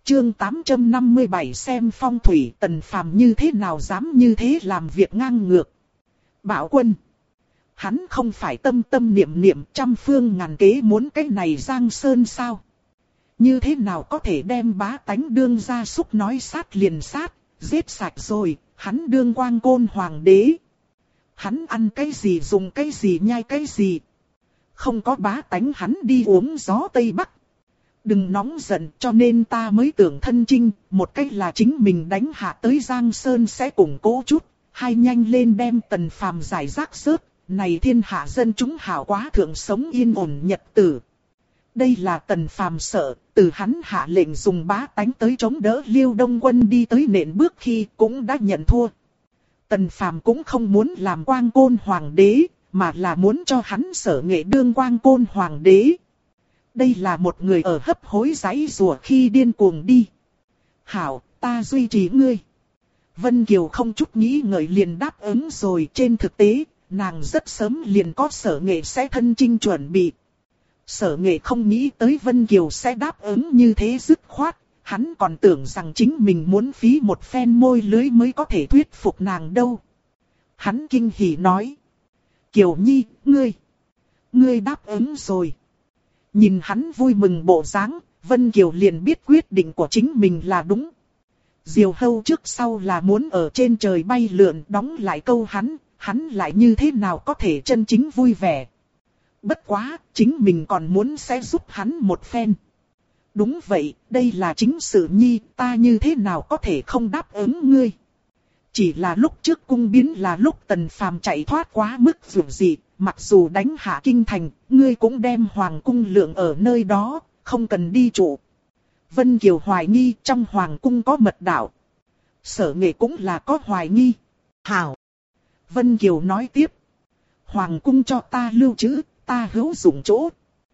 Chương 857 xem phong thủy. Tần Phàm như thế nào dám như thế làm việc ngang ngược. Bảo Quân. Hắn không phải tâm tâm niệm niệm trăm phương ngàn kế muốn cái này giang sơn sao? Như thế nào có thể đem bá tánh đương gia súc nói sát liền sát, giết sạch rồi, hắn đương Quang Côn hoàng đế. Hắn ăn cái gì dùng cái gì nhai cái gì. Không có bá tánh hắn đi uống gió Tây Bắc. Đừng nóng giận, cho nên ta mới tưởng thân chinh, một cách là chính mình đánh hạ tới Giang Sơn sẽ củng cố chút, hai nhanh lên đem Tần Phàm giải rác rớt, này thiên hạ dân chúng hảo quá thượng sống yên ổn nhật tử. Đây là Tần Phàm sợ, từ hắn hạ lệnh dùng bá tánh tới chống đỡ Liêu Đông Quân đi tới nện bước khi cũng đã nhận thua. Tần Phàm cũng không muốn làm Quang Côn hoàng đế, mà là muốn cho hắn Sở Nghệ đương Quang Côn hoàng đế. Đây là một người ở hấp hối giãy giụa khi điên cuồng đi. Hảo, ta duy trì ngươi. Vân Kiều không chút nghĩ ngợi liền đáp ứng rồi. Trên thực tế, nàng rất sớm liền có Sở Nghệ sẽ thân chinh chuẩn bị. Sở Nghệ không nghĩ tới Vân Kiều sẽ đáp ứng như thế dứt khoát. Hắn còn tưởng rằng chính mình muốn phí một phen môi lưới mới có thể thuyết phục nàng đâu. Hắn kinh hỉ nói. Kiều Nhi, ngươi đáp ứng rồi. Nhìn hắn vui mừng bộ dáng, Vân Kiều liền biết quyết định của chính mình là đúng. Diều hâu trước sau là muốn ở trên trời bay lượn, đóng lại câu hắn lại như thế nào có thể chân chính vui vẻ. Bất quá, chính mình còn muốn sẽ giúp hắn một phen. Đúng vậy, đây là chính sự Nhi, ta như thế nào có thể không đáp ứng ngươi. Chỉ là lúc trước cung biến là lúc Tần Phàm chạy thoát quá mức dường dị, mặc dù đánh hạ kinh thành, ngươi cũng đem hoàng cung lượng ở nơi đó, không cần đi trụ. Vân Kiều hoài nghi trong hoàng cung có mật đạo. Sở Nghệ cũng là có hoài nghi. Hảo. Vân Kiều nói tiếp. Hoàng cung cho ta lưu trữ, ta hữu dụng chỗ.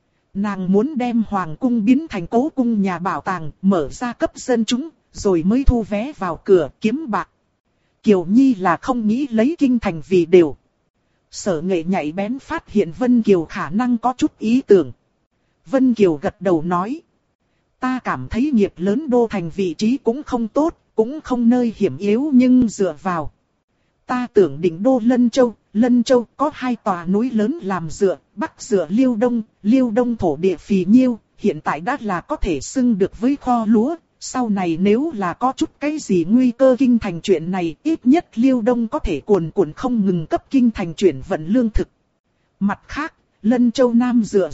Nàng muốn đem hoàng cung biến thành cố cung nhà bảo tàng, mở ra cấp dân chúng, rồi mới thu vé vào cửa kiếm bạc. Kiều Nhi là không nghĩ lấy kinh thành vì đều. Sở Nghệ nhạy bén phát hiện Vân Kiều khả năng có chút ý tưởng. Vân Kiều gật đầu nói. Ta cảm thấy nghiệp lớn đô thành vị trí cũng không tốt, cũng không nơi hiểm yếu nhưng dựa vào. Ta tưởng đỉnh đô Lân Châu có hai tòa núi lớn làm dựa, bắc dựa Liêu Đông thổ địa phì nhiêu, hiện tại đã là có thể xưng được với kho lúa. Sau này nếu là có chút cái gì nguy cơ kinh thành chuyện này, ít nhất Liêu Đông có thể cuồn cuộn không ngừng cấp kinh thành chuyển vận lương thực. Mặt khác, Lân Châu Nam dựa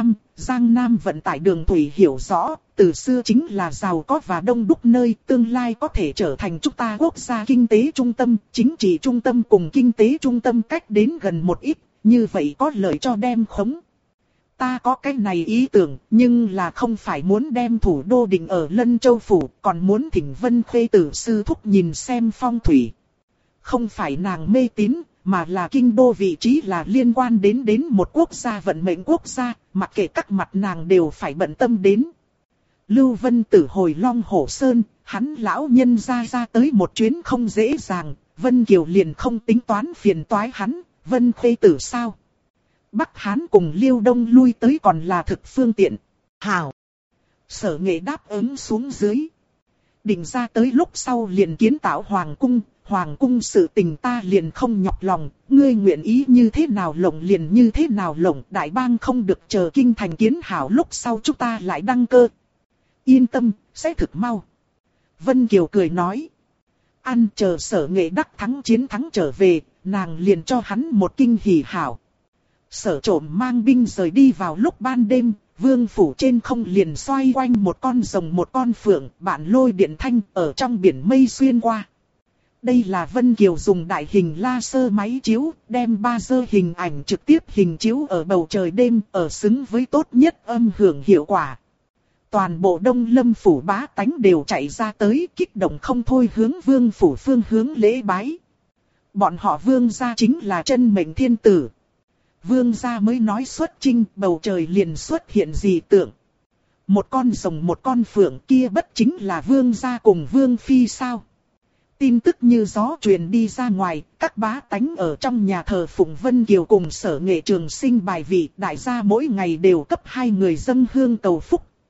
Giang Nam vận tải đường thủy hiểu rõ, từ xưa chính là giàu có và đông đúc nơi, tương lai có thể trở thành chúng ta quốc gia kinh tế trung tâm, chính trị trung tâm cùng kinh tế trung tâm cách đến gần một ít, như vậy có lợi cho đem khống. Ta có cái này ý tưởng, nhưng là không phải muốn đem thủ đô định ở Lân Châu Phủ, còn muốn thỉnh Vân Khê tử sư thúc nhìn xem phong thủy. Không phải nàng mê tín, mà là kinh đô vị trí là liên quan đến một quốc gia vận mệnh quốc gia, mặc kệ các mặt nàng đều phải bận tâm đến. Lưu Vân Tử hồi Long Hổ Sơn, hắn lão nhân ra tới một chuyến không dễ dàng, Vân Kiều liền không tính toán phiền toái hắn, Vân Khê tử sao? Bắc Hán cùng Liêu Đông lui tới còn là thực phương tiện. Hảo. Sở Nghệ đáp ứng xuống dưới. Định ra tới lúc sau liền kiến tạo Hoàng cung sự tình ta liền không nhọc lòng. Ngươi nguyện ý như thế nào lộng liền như thế nào lộng. Đại bang không được chờ kinh thành kiến hảo lúc sau chúng ta lại đăng cơ. Yên tâm, sẽ thực mau. Vân Kiều cười nói. Ăn chờ Sở Nghệ đắc thắng chiến thắng trở về, nàng liền cho hắn một kinh hỉ hảo. Sở Trộm mang binh rời đi vào lúc ban đêm, vương phủ trên không liền xoay quanh một con rồng một con phượng, bản lôi điện thanh ở trong biển mây xuyên qua. Đây là Vân Kiều dùng đại hình laser máy chiếu, đem 3 hình ảnh trực tiếp hình chiếu ở bầu trời đêm, ở xứng với tốt nhất âm hưởng hiệu quả. Toàn bộ Đông Lâm phủ bá tánh đều chạy ra tới, kích động không thôi hướng vương phủ phương hướng lễ bái. Bọn họ vương gia chính là chân mệnh thiên tử. Vương gia mới nói xuất chinh, bầu trời liền xuất hiện dị tượng. Một con rồng một con phượng kia bất chính là vương gia cùng vương phi sao? Tin tức như gió truyền đi ra ngoài, các bá tánh ở trong nhà thờ phụng Vân Kiều cùng Sở Nghệ trường sinh bài vị, đại gia mỗi ngày đều cấp 2 người dâng hương cầu phúc.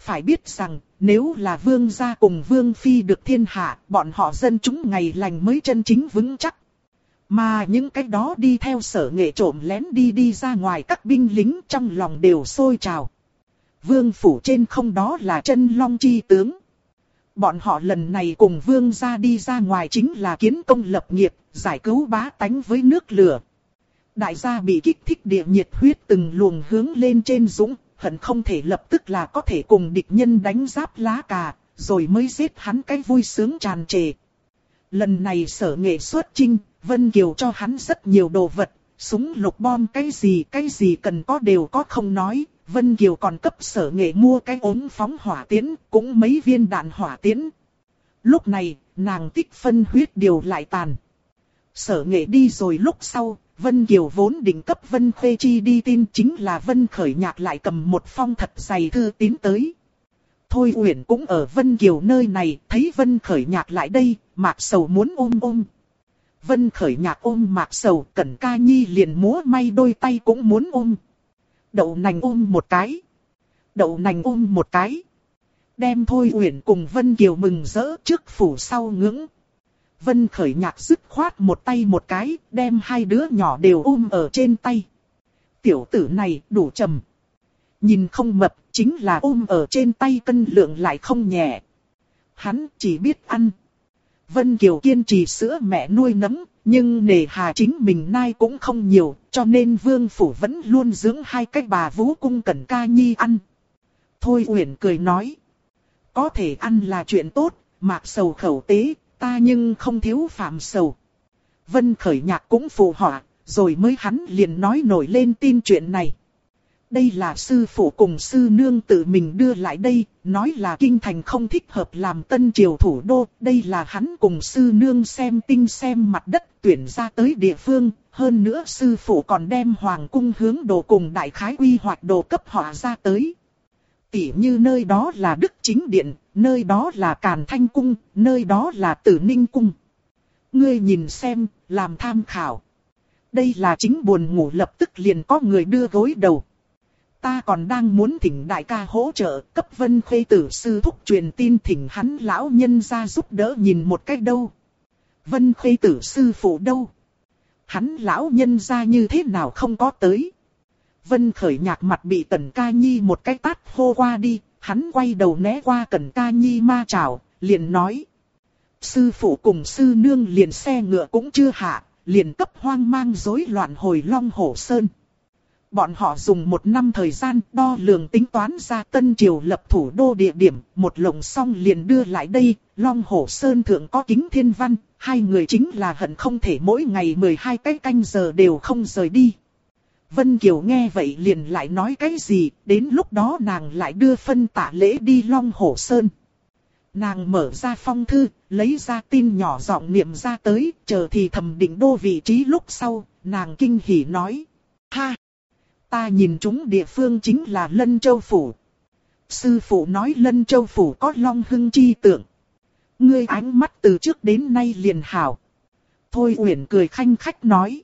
Phải biết rằng, nếu là vương gia cùng vương phi được thiên hạ, bọn họ dân chúng ngày lành mới chân chính vững chắc. Mà những cái đó đi theo Sở Nghệ trộm lén đi ra ngoài các binh lính trong lòng đều sôi trào. Vương phủ trên không đó là Chân Long chi tướng. Bọn họ lần này cùng vương gia đi ra ngoài chính là kiến công lập nghiệp, giải cứu bá tánh với nước lửa. Đại gia bị kích thích địa nhiệt huyết từng luồng hướng lên trên dũng, hận không thể lập tức là có thể cùng địch nhân đánh giáp lá cà, rồi mới giết hắn cái vui sướng tràn trề. Lần này Sở Nghệ xuất chinh, Vân Kiều cho hắn rất nhiều đồ vật, súng lục bom cái gì cần có đều có không nói. Vân Kiều còn cấp Sở Nghệ mua cái ống phóng hỏa tiễn, cũng mấy viên đạn hỏa tiễn. Lúc này, nàng tích phân huyết điều lại tàn. Sở Nghệ đi rồi lúc sau, Vân Kiều vốn định cấp Vân Khê Chi đi tin, chính là Vân Khởi Nhạc lại cầm một phong thật dày thư tín tới. Thôi Uyển cũng ở Vân Kiều nơi này, thấy Vân Khởi Nhạc lại đây, Mạc Sầu muốn ôm. Vân Khởi Nhạc ôm Mạc Sầu, Cẩn Ca Nhi liền múa may đôi tay cũng muốn ôm. Đậu nành ôm một cái. Đem Thôi Uyển cùng Vân Kiều mừng rỡ trước phủ sau ngưỡng. Vân Khởi Nhạc dứt khoát một tay một cái, đem hai đứa nhỏ đều ôm ở trên tay. Tiểu tử này đủ trầm. Nhìn không mập, chính là ôm ở trên tay cân lượng lại không nhẹ. Hắn chỉ biết ăn. Vân Kiều kiên trì sữa mẹ nuôi nấng, nhưng nề hà chính mình nai cũng không nhiều, cho nên Vương Phủ vẫn luôn dưỡng hai cái bà vú cung Cẩn Ca Nhi ăn. Thôi Uyển cười nói. Có thể ăn là chuyện tốt, Mạc Sầu khẩu tế, ta nhưng không thiếu phạm sầu. Vân Khởi Nhạc cũng phụ họa, rồi mới hắn liền nói nổi lên tin chuyện này. Đây là sư phụ cùng sư nương tự mình đưa lại đây, nói là kinh thành không thích hợp làm tân triều thủ đô. Đây là hắn cùng sư nương xem tinh xem mặt đất tuyển ra tới địa phương. Hơn nữa sư phụ còn đem hoàng cung hướng đồ cùng đại khái quy hoạch đồ cấp họ ra tới. Tỉ như nơi đó là Đức Chính Điện, nơi đó là Càn Thanh Cung, nơi đó là Tử Ninh Cung. Ngươi nhìn xem, làm tham khảo. Đây là chính buồn ngủ lập tức liền có người đưa gối đầu. Ta còn đang muốn thỉnh đại ca hỗ trợ cấp Vân Khê tử sư thúc truyền tin thỉnh hắn lão nhân ra giúp đỡ nhìn một cách đâu. Vân Khê tử sư phụ đâu? Hắn lão nhân ra như thế nào không có tới? Vân Khởi Nhạc mặt bị Cẩn Ca Nhi một cái tát hô qua đi, hắn quay đầu né qua Cẩn Ca Nhi ma chảo, liền nói. Sư phụ cùng sư nương liền xe ngựa cũng chưa hạ, liền cấp hoang mang rối loạn hồi Long Hổ Sơn. Bọn họ dùng 1 năm thời gian đo lường tính toán ra Tân Triều lập thủ đô địa điểm, một lồng xong liền đưa lại đây. Long Hổ Sơn thượng có Kính Thiên Văn, hai người chính là hận không thể mỗi ngày 12 cái canh giờ đều không rời đi. Vân Kiều nghe vậy liền lại nói cái gì, đến lúc đó nàng lại đưa phân tạ lễ đi Long Hổ Sơn. Nàng mở ra phong thư, lấy ra tin nhỏ giọng niệm ra tới, chờ thì thầm định đô vị trí lúc sau, nàng kinh hỉ nói. Ha! Ta nhìn chúng địa phương chính là Lân Châu Phủ. Sư phụ nói Lân Châu Phủ có Long Hưng chi tượng. Ngươi ánh mắt từ trước đến nay liền hảo. Thôi Uyển cười khanh khách nói.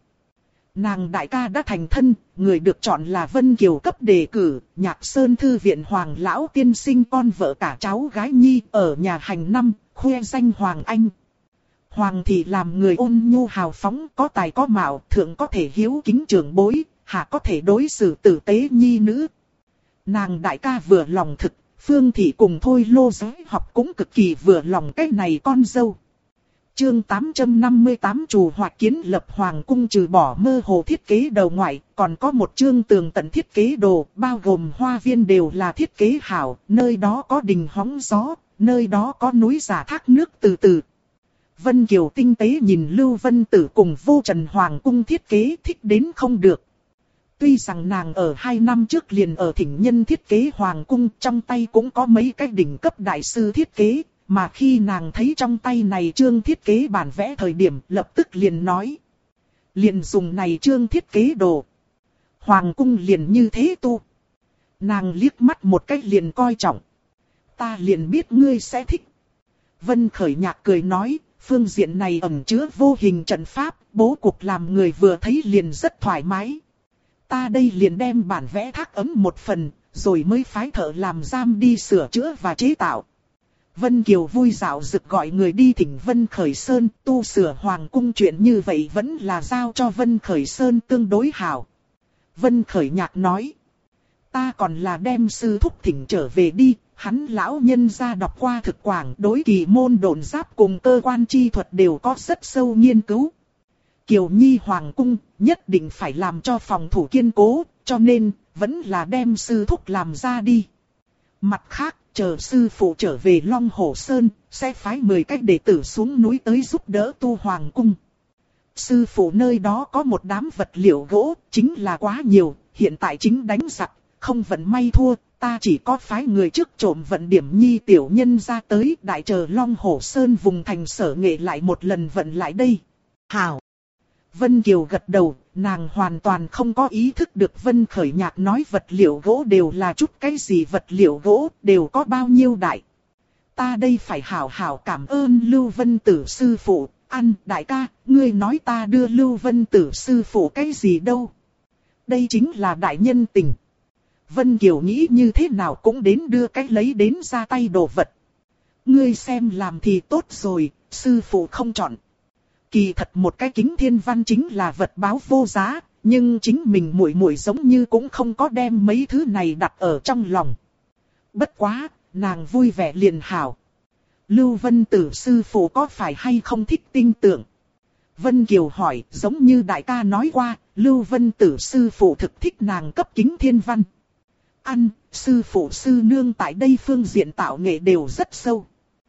Nàng đại ca đã thành thân, người được chọn là Vân Kiều cấp đề cử, Nhạc Sơn Thư viện Hoàng Lão tiên sinh con vợ cả cháu gái Nhi ở nhà hành năm, khoe danh Hoàng Anh. Hoàng thị làm người ôn nhu hào phóng, có tài có mạo, thượng có thể hiếu kính trưởng bối, hạ có thể đối xử tử tế nhi nữ. Nàng đại ca vừa lòng thực, Phương thị cùng Thôi Lô Giới học cũng cực kỳ vừa lòng cái này con dâu. Chương 858 Trù Hoạch kiến lập Hoàng cung trừ bỏ mơ hồ thiết kế đầu ngoại, còn có một chương tường tận thiết kế đồ, bao gồm hoa viên đều là thiết kế hảo, nơi đó có đình hóng gió, nơi đó có núi giả thác nước từ từ. Vân Kiều tinh tế nhìn Lưu Vân Tử cùng Vô Trần Hoàng cung thiết kế thích đến không được. Tuy rằng nàng ở 2 năm trước liền ở thỉnh nhân thiết kế Hoàng cung, trong tay cũng có mấy cái đỉnh cấp đại sư thiết kế. Mà khi nàng thấy trong tay này chương thiết kế bản vẽ thời điểm lập tức liền nói. Liền dùng này chương thiết kế đồ. Hoàng cung liền như thế tu. Nàng liếc mắt một cách liền coi trọng. Ta liền biết ngươi sẽ thích. Vân Khởi Nhạc cười nói, phương diện này ẩn chứa vô hình trận pháp, bố cục làm người vừa thấy liền rất thoải mái. Ta đây liền đem bản vẽ thác ấm một phần, rồi mới phái thợ làm giam đi sửa chữa và chế tạo. Vân Kiều vui dạo dực gọi người đi thỉnh Vân Khởi Sơn tu sửa hoàng cung, chuyện như vậy vẫn là giao cho Vân Khởi Sơn tương đối hảo. Vân Khởi Nhạc nói, ta còn là đem sư thúc thỉnh trở về đi, hắn lão nhân gia đọc qua thực quảng, đối kỳ môn độn giáp cùng cơ quan chi thuật đều có rất sâu nghiên cứu. Kiều Nhi hoàng cung nhất định phải làm cho phòng thủ kiên cố, cho nên vẫn là đem sư thúc làm ra đi. Mặt khác, chờ sư phụ trở về Long Hồ Sơn, sẽ phái 10 cách đệ tử xuống núi tới giúp đỡ tu hoàng cung. Sư phụ nơi đó có một đám vật liệu gỗ, chính là quá nhiều, hiện tại chính đánh giặc, không vận may thua, ta chỉ có phái người trước trộm vận điểm nhi tiểu nhân ra tới, đại chờ Long Hồ Sơn vùng thành Sở Nghệ lại một lần vận lại đây. Hảo! Vân Kiều gật đầu, nàng hoàn toàn không có ý thức được Vân Khởi Nhạc nói vật liệu gỗ đều là chút cái gì, vật liệu gỗ đều có bao nhiêu đại. Ta đây phải hảo hảo cảm ơn Lưu Vân Tử sư phụ, đại ca, ngươi nói ta đưa Lưu Vân Tử sư phụ cái gì đâu. Đây chính là đại nhân tình. Vân Kiều nghĩ như thế nào cũng đến đưa cái lấy đến ra tay đồ vật. Ngươi xem làm thì tốt rồi, sư phụ không chọn. Kỳ thật một cái kính thiên văn chính là vật báo vô giá, nhưng chính mình muội muội giống như cũng không có đem mấy thứ này đặt ở trong lòng. Bất quá, nàng vui vẻ liền hảo. Lưu Vân Tử sư phụ có phải hay không thích tinh tượng? Vân Kiều hỏi, giống như đại ca nói qua, Lưu Vân Tử sư phụ thực thích nàng cấp kính thiên văn. Sư phụ sư nương tại đây phương diện tạo nghệ đều rất sâu.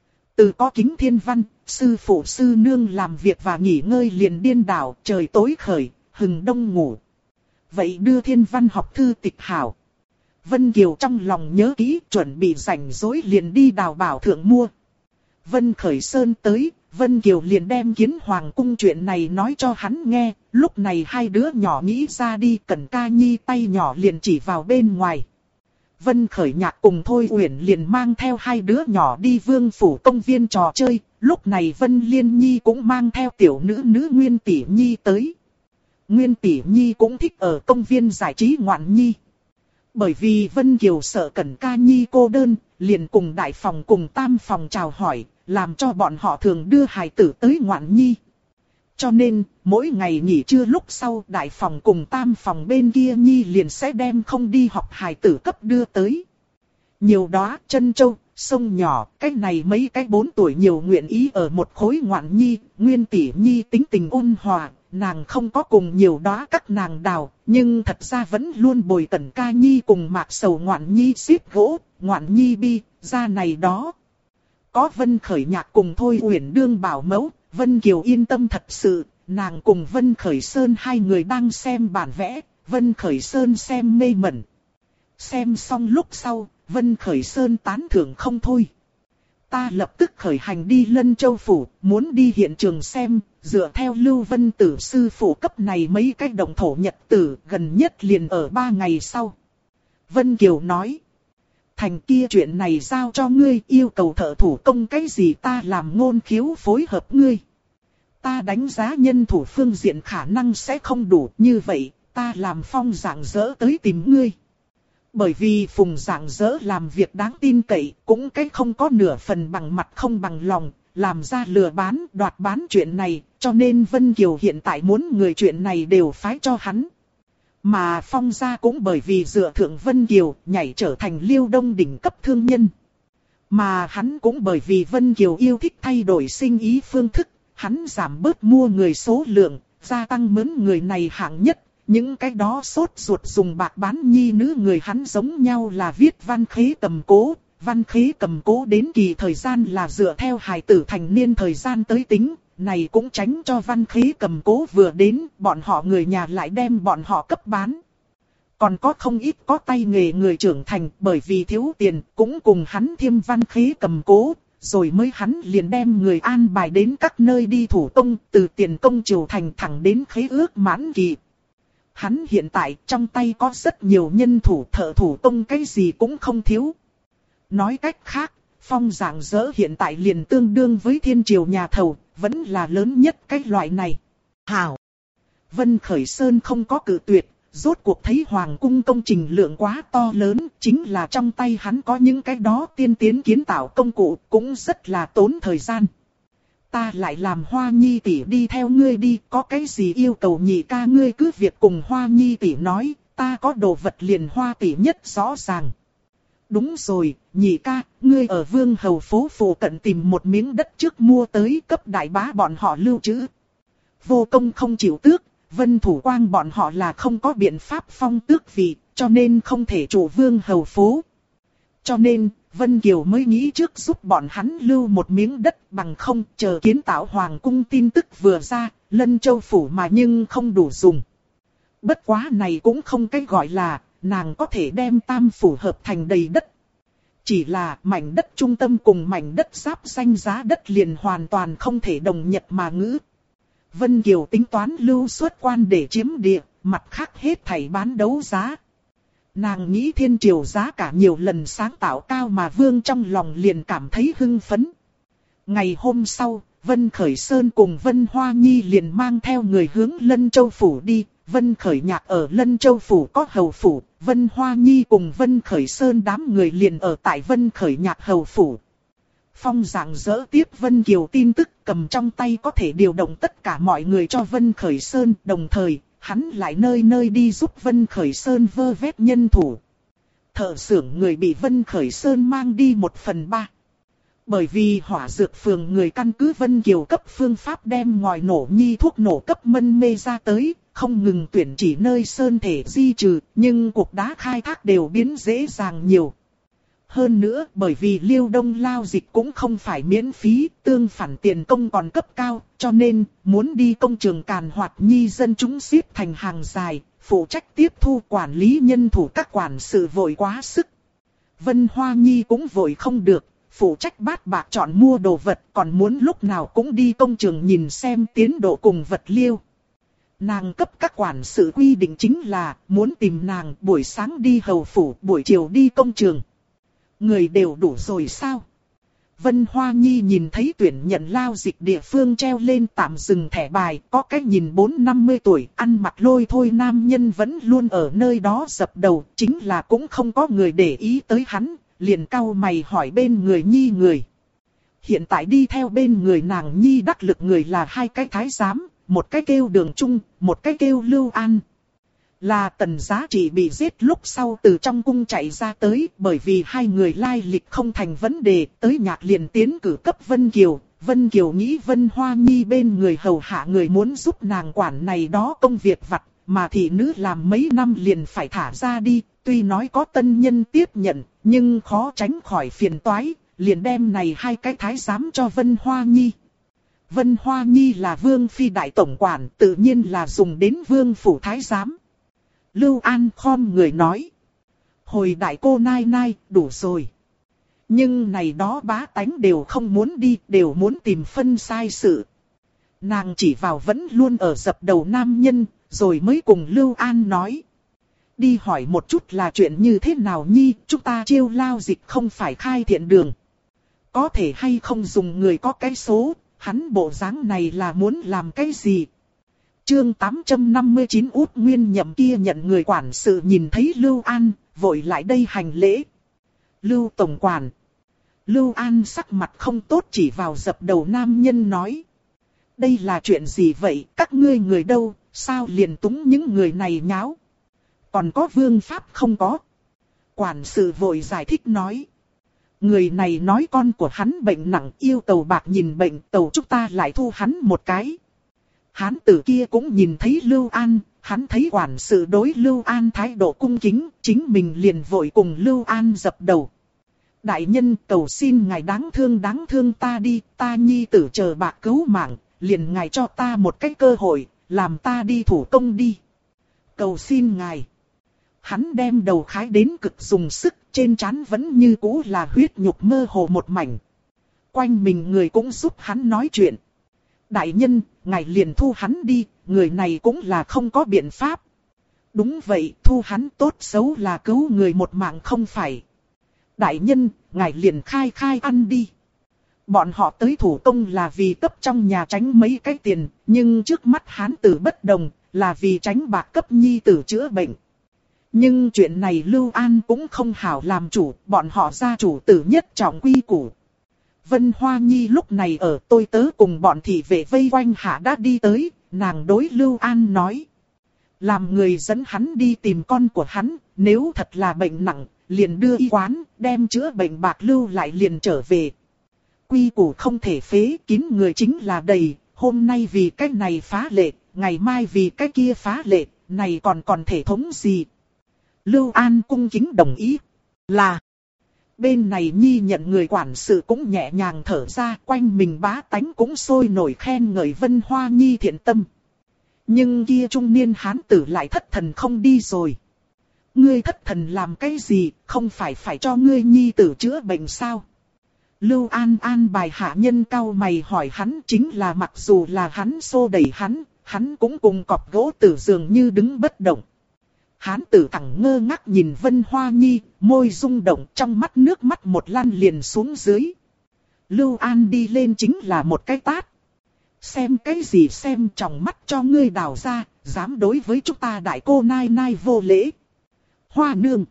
Từ có kính thiên văn, sư phụ sư nương làm việc và nghỉ ngơi liền điên đảo, trời tối khởi, hừng đông ngủ. Vậy đưa thiên văn học thư tịch hảo. Vân Kiều trong lòng nhớ kỹ, chuẩn bị rảnh rỗi liền đi đào bảo thượng mua. Vân Khởi Sơn tới, Vân Kiều liền đem Kiến Hoàng cung chuyện này nói cho hắn nghe. Lúc này hai đứa nhỏ nghĩ ra đi, Cẩn Ca Nhi tay nhỏ liền chỉ vào bên ngoài. Vân Khởi Nhạc cùng Thôi Uyển liền mang theo hai đứa nhỏ đi Vương phủ công viên trò chơi. Lúc này Vân Liên Nhi cũng mang theo tiểu nữ Nguyên Tỷ Nhi tới. Nguyên Tỷ Nhi cũng thích ở công viên giải trí ngoạn nhi. Bởi vì Vân Kiều sợ Cẩn Ca Nhi cô đơn, liền cùng đại phòng cùng tam phòng chào hỏi, làm cho bọn họ thường đưa hài tử tới ngoạn nhi. Cho nên, mỗi ngày nghỉ trưa lúc sau đại phòng cùng tam phòng bên kia nhi liền sẽ đem không đi học hài tử cấp đưa tới. Nhiều đó, chân châu, sông nhỏ, cái này mấy cái 4 tuổi nhiều nguyện ý ở một khối ngoạn nhi, Nguyên Tỷ Nhi tính tình ôn hòa, nàng không có cùng nhiều đó các nàng đào, nhưng thật ra vẫn luôn bồi Cẩn Ca Nhi cùng Mạc Sầu ngoạn nhi xếp gỗ, ngoạn nhi bi, ra này đó. Có Vân Khởi Nhạc cùng Thôi Uyển đương bảo mẫu, Vân Kiều yên tâm thật sự, nàng cùng Vân Khởi Sơn hai người đang xem bản vẽ, Vân Khởi Sơn xem mê mẩn. Xem xong lúc sau, Vân Khởi Sơn tán thưởng không thôi. Ta lập tức khởi hành đi Lân Châu Phủ, muốn đi hiện trường xem, dựa theo Lưu Vân Tử sư phụ cấp này mấy cái đồng thổ nhật tử, gần nhất liền ở 3 ngày sau. Vân Kiều nói, thành kia chuyện này giao cho ngươi, yêu cầu thợ thủ công cái gì ta làm ngôn khiếu phối hợp ngươi. Ta đánh giá nhân thủ phương diện khả năng sẽ không đủ, như vậy, ta làm Phong Giảng Dỡ tới tìm ngươi. Bởi vì Phùng Giảng Dỡ làm việc đáng tin cậy, cũng cái không có nửa phần bằng mặt không bằng lòng, làm ra lừa bán, đoạt bán chuyện này, cho nên Vân Kiều hiện tại muốn người chuyện này đều phái cho hắn. Mà Phong gia cũng bởi vì dựa thượng Vân Kiều, nhảy trở thành Liêu Đông đỉnh cấp thương nhân. Mà hắn cũng bởi vì Vân Kiều yêu thích thay đổi sinh ý phương thức, hắn giảm bớt mua người số lượng, gia tăng mướn người này hạng nhất. Những cái đó sốt ruột dùng bạc bán nhi nữ người hắn giống nhau là viết văn khế cầm cố. Văn khế cầm cố đến kỳ thời gian là dựa theo hài tử thành niên thời gian tới tính. Này cũng tránh cho văn khế cầm cố vừa đến, bọn họ người nhà lại đem bọn họ cấp bán. Còn có không ít có tay nghề người trưởng thành bởi vì thiếu tiền cũng cùng hắn thiêm văn khế cầm cố. Rồi mới hắn liền đem người an bài đến các nơi đi thủ công, từ tiền công triều thành thẳng đến khế ước mãn kỳ. Hắn hiện tại trong tay có rất nhiều nhân thủ, thợ thủ công cái gì cũng không thiếu. Nói cách khác, Phong Giảng Dỡ hiện tại liền tương đương với thiên triều nhà thầu, vẫn là lớn nhất cái loại này. Hảo! Vân Khởi Sơn không có cự tuyệt, rốt cuộc thấy hoàng cung công trình lượng quá to lớn, chính là trong tay hắn có những cái đó tiên tiến kiến tạo công cụ cũng rất là tốn thời gian. Ta lại làm Hoa Nhi tỷ đi theo ngươi đi, có cái gì yêu cầu nhị ca ngươi cứ việc cùng Hoa Nhi tỷ nói, ta có đồ vật liền Hoa tỷ nhất rõ ràng. Đúng rồi, nhị ca, ngươi ở Vương Hầu phố phụ cận tìm một miếng đất trước mua tới cấp đại bá bọn họ lưu trữ. Vô Công không chịu tước, Vân Thủ Quang bọn họ là không có biện pháp phong tước vị, cho nên không thể chủ Vương Hầu phố. Cho nên, Vân Kiều mới nghĩ trước giúp bọn hắn lưu một miếng đất, bằng không chờ kiến tạo hoàng cung tin tức vừa ra, Lân Châu phủ mà nhưng không đủ dùng. Bất quá này cũng không cái gọi là, nàng có thể đem tam phủ hợp thành đầy đất. Chỉ là mảnh đất trung tâm cùng mảnh đất giáp danh giá đất liền hoàn toàn không thể đồng nhật mà ngữ. Vân Kiều tính toán lưu xuất quan để chiếm địa, mặt khác hết thảy bán đấu giá. Nàng nghĩ thiên triều giá cả nhiều lần sáng tạo cao mà vương trong lòng liền cảm thấy hưng phấn. Ngày hôm sau, Vân Khởi Sơn cùng Vân Hoa Nhi liền mang theo người hướng Lân Châu Phủ đi. Vân Khởi Nhạc ở Lân Châu Phủ có hầu phủ, Vân Hoa Nhi cùng Vân Khởi Sơn đám người liền ở tại Vân Khởi Nhạc hầu phủ. Phong giảng dỡ tiếp Vân Kiều tin tức, cầm trong tay có thể điều động tất cả mọi người cho Vân Khởi Sơn, đồng thời hắn lại nơi nơi đi giúp Vân Khởi Sơn vơ vét nhân thủ. Thợ xưởng người bị Vân Khởi Sơn mang đi 1/3. Bởi vì hỏa dược phường người căn cứ Vân Kiều cấp phương pháp đem ngòi nổ nhi thuốc nổ cấp mân mê ra tới, không ngừng tuyển chỉ nơi sơn thể di trừ, nhưng cuộc đá khai thác đều biến dễ dàng nhiều. Hơn nữa, bởi vì Liêu Đông lao dịch cũng không phải miễn phí, tương phản tiền công còn cấp cao, cho nên, muốn đi công trường càn hoạt nhi dân chúng xếp thành hàng dài, phụ trách tiếp thu quản lý nhân thủ các quản sự vội quá sức. Vân Hoa Nhi cũng vội không được, phụ trách bát bạc chọn mua đồ vật, còn muốn lúc nào cũng đi công trường nhìn xem tiến độ cùng vật liêu. Nàng cấp các quản sự quy định chính là, muốn tìm nàng buổi sáng đi hầu phủ, buổi chiều đi công trường. Người đều đủ rồi sao? Vân Hoa Nhi nhìn thấy tuyển nhận lao dịch địa phương treo lên tạm dừng thẻ bài, có cái nhìn 4-50 tuổi, ăn mặc lôi thôi nam nhân vẫn luôn ở nơi đó dập đầu, chính là cũng không có người để ý tới hắn, liền cau mày hỏi bên người Nhi người. Hiện tại đi theo bên người nàng Nhi đắc lực người là hai cái thái giám, một cái kêu Đường Trung, một cái kêu Lưu An. Là Tần Giá Trị bị giết lúc sau từ trong cung chạy ra tới, bởi vì hai người lai lịch không thành vấn đề, tới Nhạc liền tiến cử cấp Vân Kiều. Vân Kiều nghĩ Vân Hoa Nhi bên người hầu hạ người muốn giúp nàng quản này đó công việc vặt, mà thị nữ làm mấy năm liền phải thả ra đi, tuy nói có tân nhân tiếp nhận, nhưng khó tránh khỏi phiền toái, liền đem này hai cái thái giám cho Vân Hoa Nhi. Vân Hoa Nhi là vương phi đại tổng quản, tự nhiên là dùng đến vương phủ thái giám. Lưu An khom người nói. Hồi đại cô nai nai, đủ rồi. Nhưng này đó bá tánh đều không muốn đi, đều muốn tìm phân sai sự. Nàng chỉ vào vẫn luôn ở dập đầu nam nhân, rồi mới cùng Lưu An nói. Đi hỏi một chút là chuyện như thế nào Nhi, chúng ta chiêu lao dịch không phải khai thiện đường. Có thể hay không dùng người có cái số, hắn bộ dáng này là muốn làm cái gì? Chương 859 Út Nguyên Nhậm kia nhận người quản sự nhìn thấy Lưu An, vội lại đây hành lễ. Lưu tổng quản. Lưu An sắc mặt không tốt chỉ vào dập đầu nam nhân nói. Đây là chuyện gì vậy, các ngươi người đâu, sao liền túng những người này nháo? Còn có vương pháp không có? Quản sự vội giải thích nói. Người này nói con của hắn bệnh nặng yêu tàu bạc nhìn bệnh, tàu chúng ta lại thu hắn một cái. Hán tử kia cũng nhìn thấy Lưu An, hắn thấy quản sự đối Lưu An thái độ cung kính, chính mình liền vội cùng Lưu An dập đầu. Đại nhân cầu xin ngài đáng thương ta đi, ta nhi tử chờ bạc cứu mạng, liền ngài cho ta một cái cơ hội, làm ta đi thủ công đi. Cầu xin ngài. Hắn đem đầu khái đến cực dùng sức, trên trán vẫn như cũ là huyết nhục mơ hồ một mảnh. Quanh mình người cũng giúp hắn nói chuyện. Đại nhân, ngài liền thu hắn đi, người này cũng là không có biện pháp. Đúng vậy, thu hắn tốt xấu là cứu người một mạng không phải. Đại nhân, ngài liền khai ăn đi. Bọn họ tới thủ công là vì cấp trong nhà tránh mấy cái tiền, nhưng trước mắt hán tử bất đồng, là vì tránh bạc cấp nhi tử chữa bệnh. Nhưng chuyện này Lưu An cũng không hảo làm chủ, bọn họ gia chủ tử nhất trọng quy củ. Vân Hoa Nhi lúc này ở tôi tớ cùng bọn thị vệ vây quanh hạ đã đi tới, nàng đối Lưu An nói. Làm người dẫn hắn đi tìm con của hắn, nếu thật là bệnh nặng, liền đưa y quán, đem chữa bệnh bạc lưu lại liền trở về. Quy củ không thể phế, kín người chính là đầy, hôm nay vì cái này phá lệ, ngày mai vì cái kia phá lệ, này còn thể thống gì? Lưu An cung kính đồng ý, là. Bên này Nhi nhận người quản sự cũng nhẹ nhàng thở ra, quanh mình bá tánh cũng sôi nổi khen ngợi Vân Hoa Nhi thiện tâm. Nhưng kia trung niên hán tử lại thất thần không đi rồi. Ngươi thất thần làm cái gì, không phải cho ngươi Nhi tử chữa bệnh sao? Lưu An an bài hạ nhân cau mày hỏi hắn, chính là mặc dù là hắn xô đẩy hắn cũng cùng cọp gỗ tử dường như đứng bất động. Hán tử thẳng ngơ ngác nhìn Vân Hoa Nhi, môi rung động, trong mắt nước mắt một lăn liền xuống dưới. Lưu An đi lên chính là một cái tát. Xem cái gì xem, trong mắt cho ngươi đào ra, dám đối với chúng ta đại cô nai nai vô lễ. Hoa nương.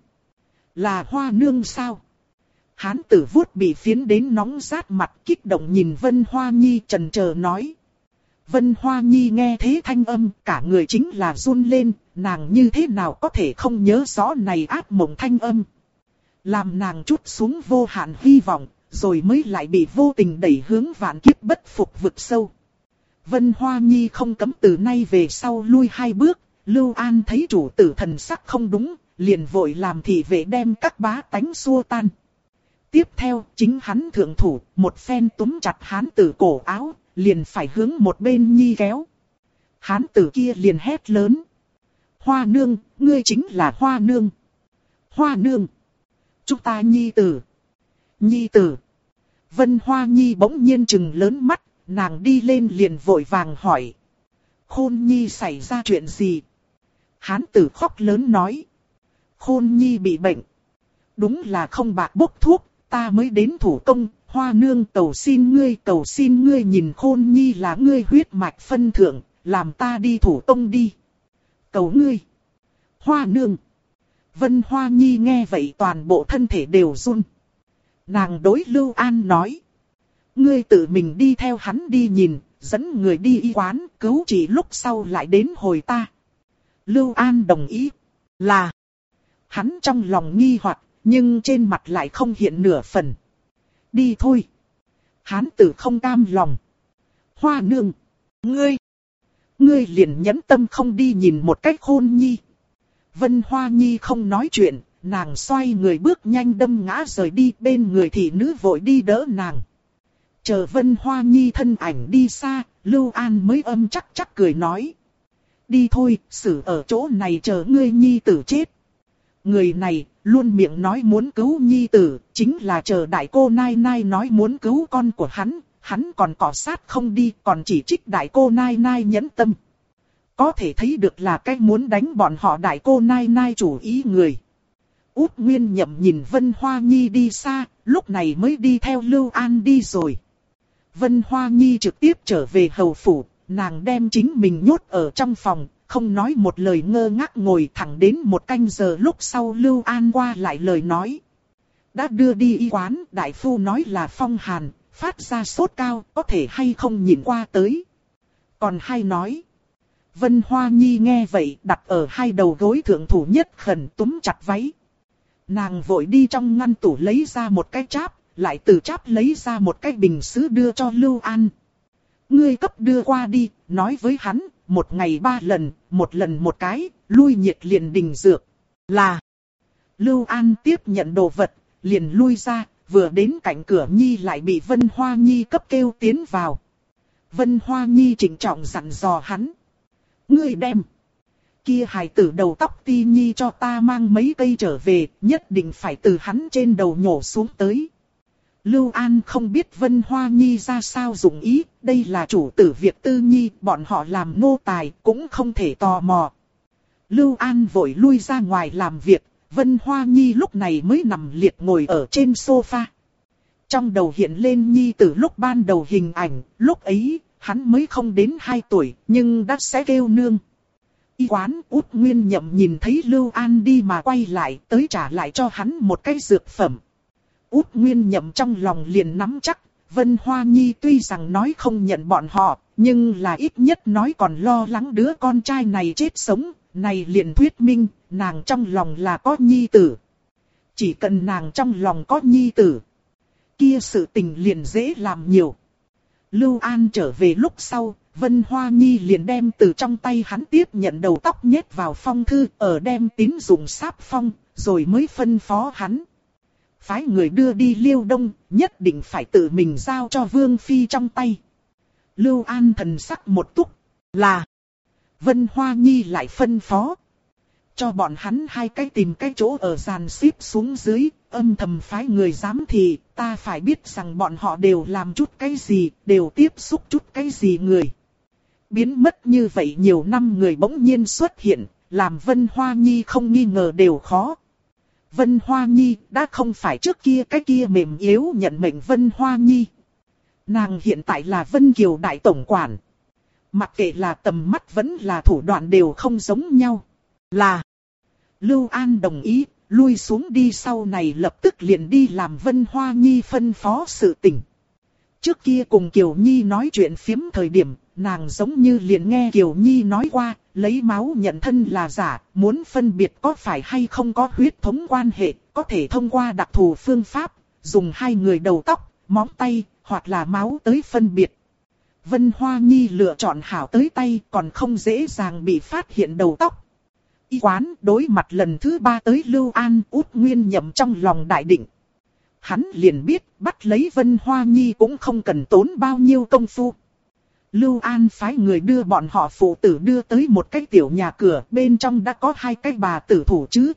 Là Hoa nương sao? Hán tử vuốt bị phiến đến nóng rát mặt, kích động nhìn Vân Hoa Nhi chần chờ nói. Vân Hoa Nhi nghe thế thanh âm, cả người chính là run lên, nàng như thế nào có thể không nhớ rõ này ác mộng thanh âm. Làm nàng trút xuống vô hạn hy vọng, rồi mới lại bị vô tình đẩy hướng vạn kiếp bất phục vực sâu. Vân Hoa Nhi không cấm từ nay về sau lui 2 bước, Lưu An thấy chủ tử thần sắc không đúng, liền vội làm thị vệ đem các bá tánh xua tan. Tiếp theo, chính hắn thượng thủ, một phen túm chặt hán tử cổ áo, liền phải hướng một bên Nhi kéo. Hán tử kia liền hét lớn. Hoa nương, ngươi chính là Hoa nương. Hoa nương. Chúng ta Nhi tử. Nhi tử. Vân Hoa Nhi bỗng nhiên trừng lớn mắt, nàng đi lên liền vội vàng hỏi. Khôn Nhi xảy ra chuyện gì? Hán tử khóc lớn nói. Khôn Nhi bị bệnh. Đúng là không bạc bốc thuốc, ta mới đến thủ công. Hoa nương cầu xin ngươi nhìn Khôn Nhi là ngươi huyết mạch phân thượng, làm ta đi thủ công đi. Cầu ngươi. Hoa nương. Vân Hoa Nhi nghe vậy toàn bộ thân thể đều run. Nàng đối Lưu An nói. Ngươi tự mình đi theo hắn đi nhìn, dẫn người đi y quán, cứu trị lúc sau lại đến hồi ta. Lưu An đồng ý. Là. Hắn trong lòng nghi hoặc, nhưng trên mặt lại không hiện nửa phần. Đi thôi. Hán tử không cam lòng. Hoa nương. Ngươi liền nhẫn tâm không đi nhìn một cách Khôn Nhi. Vân Hoa Nhi không nói chuyện, nàng xoay người bước nhanh đâm ngã rời đi, bên người thị nữ vội đi đỡ nàng. Chờ Vân Hoa Nhi thân ảnh đi xa, Lưu An mới âm chắc cười nói. Đi thôi, xử ở chỗ này chờ ngươi Nhi tử chết. Người này, luôn miệng nói muốn cứu Nhi tử, chính là chờ đại cô nai nai nói muốn cứu con của hắn còn cọ sát không đi, còn chỉ trích đại cô nai nai nhẫn tâm. Có thể thấy được là cách muốn đánh bọn họ đại cô nai nai chủ ý người. Út Nguyên Nhậm nhìn Vân Hoa Nhi đi xa, lúc này mới đi theo Lưu An đi rồi. Vân Hoa Nhi trực tiếp trở về hầu phủ, nàng đem chính mình nhốt ở trong phòng, không nói một lời ngơ ngác ngồi thẳng đến 1 canh giờ lúc sau Lưu An qua lại lời nói. Đã đưa đi y quán, đại phu nói là phong hàn, phát ra sốt cao, có thể hay không nhìn qua tới. Còn hay nói. Vân Hoa Nhi nghe vậy đặt ở 2 đầu gối thượng thủ nhất khẩn túm chặt váy. Nàng vội đi trong ngăn tủ lấy ra một cái cháp, lại từ cháp lấy ra một cái bình sứ đưa cho Lưu An. Ngươi cấp đưa qua đi, nói với hắn, 1 ngày 3 lần, 1 lần 1 cái, lui nhiệt liền đình dược. Là. Lưu An tiếp nhận đồ vật, liền lui ra, vừa đến cạnh cửa Nhi lại bị Vân Hoa Nhi cấp kêu tiến vào. Vân Hoa Nhi trịnh trọng dặn dò hắn. Ngươi đem kia hài tử đầu tóc ti Nhi cho ta mang mấy cây trở về, nhất định phải từ hắn trên đầu nhổ xuống tới. Lưu An không biết Vân Hoa Nhi ra sao dụng ý, đây là chủ tử việc tư Nhi, bọn họ làm nô tài cũng không thể tò mò. Lưu An vội lui ra ngoài làm việc, Vân Hoa Nhi lúc này mới nằm liệt ngồi ở trên sofa. Trong đầu hiện lên Nhi từ lúc ban đầu hình ảnh, lúc ấy, hắn mới không đến 2 tuổi, nhưng đã sẽ kêu nương. Y quán Út Nguyên Nhậm nhìn thấy Lưu An đi mà quay lại tới trả lại cho hắn một cái dược phẩm. Út Nguyên Nhậm trong lòng liền nắm chắc, Vân Hoa Nhi tuy rằng nói không nhận bọn họ, nhưng là ít nhất nói còn lo lắng đứa con trai này chết sống, này liền thuyết minh, nàng trong lòng là có nhi tử. Chỉ cần nàng trong lòng có nhi tử, kia sự tình liền dễ làm nhiều. Lưu An trở về lúc sau, Vân Hoa Nhi liền đem từ trong tay hắn tiếp nhận đầu tóc nhét vào phong thư, ở đem tín dụng sáp phong, rồi mới phân phó hắn. Phái người đưa đi Liêu Đông, nhất định phải tự mình giao cho Vương Phi trong tay. Lưu An thần sắc một túc, là Vân Hoa Nhi lại phân phó. Cho bọn hắn hai cái tìm cái chỗ ở dàn xếp xuống dưới, âm thầm phái người giám thị, ta phải biết rằng bọn họ đều làm chút cái gì, đều tiếp xúc chút cái gì người. Biến mất như vậy nhiều năm người bỗng nhiên xuất hiện, làm Vân Hoa Nhi không nghi ngờ đều khó. Vân Hoa Nhi đã không phải trước kia cái kia mềm yếu nhận mệnh Vân Hoa Nhi. Nàng hiện tại là Vân Kiều Đại Tổng Quản. Mặc kệ là tầm mắt vẫn là thủ đoạn đều không giống nhau. Là Lưu An đồng ý, lui xuống đi sau này lập tức liền đi làm Vân Hoa Nhi phân phó sự tình. Trước kia cùng Kiều Nhi nói chuyện phiếm thời điểm, nàng giống như liền nghe Kiều Nhi nói qua, lấy máu nhận thân là giả, muốn phân biệt có phải hay không có huyết thống quan hệ, có thể thông qua đặc thù phương pháp, dùng hai người đầu tóc, móng tay, hoặc là máu tới phân biệt. Vân Hoa Nhi lựa chọn hảo tới tay còn không dễ dàng bị phát hiện đầu tóc. Y quán đối mặt lần thứ 3 tới Lưu An, Út Nguyên Nhậm trong lòng đại định. Hắn liền biết bắt lấy Vân Hoa Nhi cũng không cần tốn bao nhiêu công phu. Lưu An phái người đưa bọn họ phụ tử đưa tới một cái tiểu nhà cửa, bên trong đã có hai cái bà tử thủ chứ.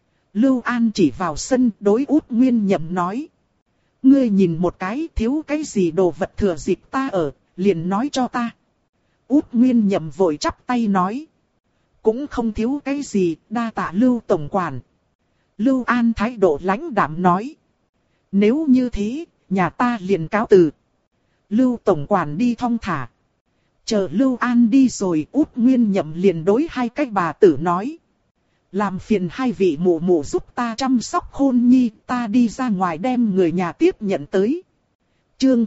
Lưu An chỉ vào sân đối Út Nguyên Nhậm nói. Ngươi nhìn một cái thiếu cái gì đồ vật thừa dịp ta ở, liền nói cho ta. Út Nguyên Nhậm vội chắp tay nói. Cũng không thiếu cái gì, đa tạ Lưu Tổng Quản. Lưu An thái độ lãnh đạm nói. Nếu như thế, nhà ta liền cáo từ. Lưu Tổng Quản đi thong thả. Chờ Lưu An đi rồi, Út Nguyên Nhậm liền đối hai cái bà tử nói. Làm phiền hai vị mụ mụ giúp ta chăm sóc Khôn Nhi, ta đi ra ngoài đem người nhà tiếp nhận tới. Chương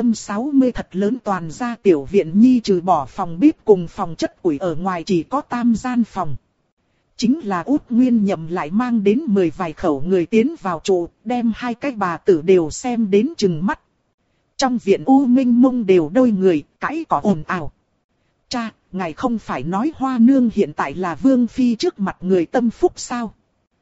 860 thật lớn toàn gia tiểu viện Nhi trừ bỏ phòng bếp cùng phòng chất củi ở ngoài chỉ có tam gian phòng. Chính là Út Nguyên Nhậm lại mang đến 10 vài khẩu người tiến vào trụ, đem hai cái bà tử đều xem đến chừng mắt. Trong viện u minh mông đều đôi người, cãi cỏ ồn ào. Cha, ngài không phải nói Hoa Nương hiện tại là Vương Phi trước mặt người tâm phúc sao?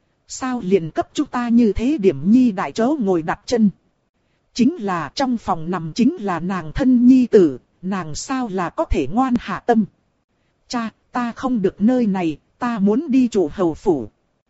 Sao liền cấp chúng ta như thế điểm Nhi đại chỗ ngồi đặt chân? Chính là trong phòng nằm chính là nàng thân Nhi tử, nàng sao là có thể ngoan hạ tâm? Cha, ta không được nơi này, ta muốn đi trụ hầu phủ.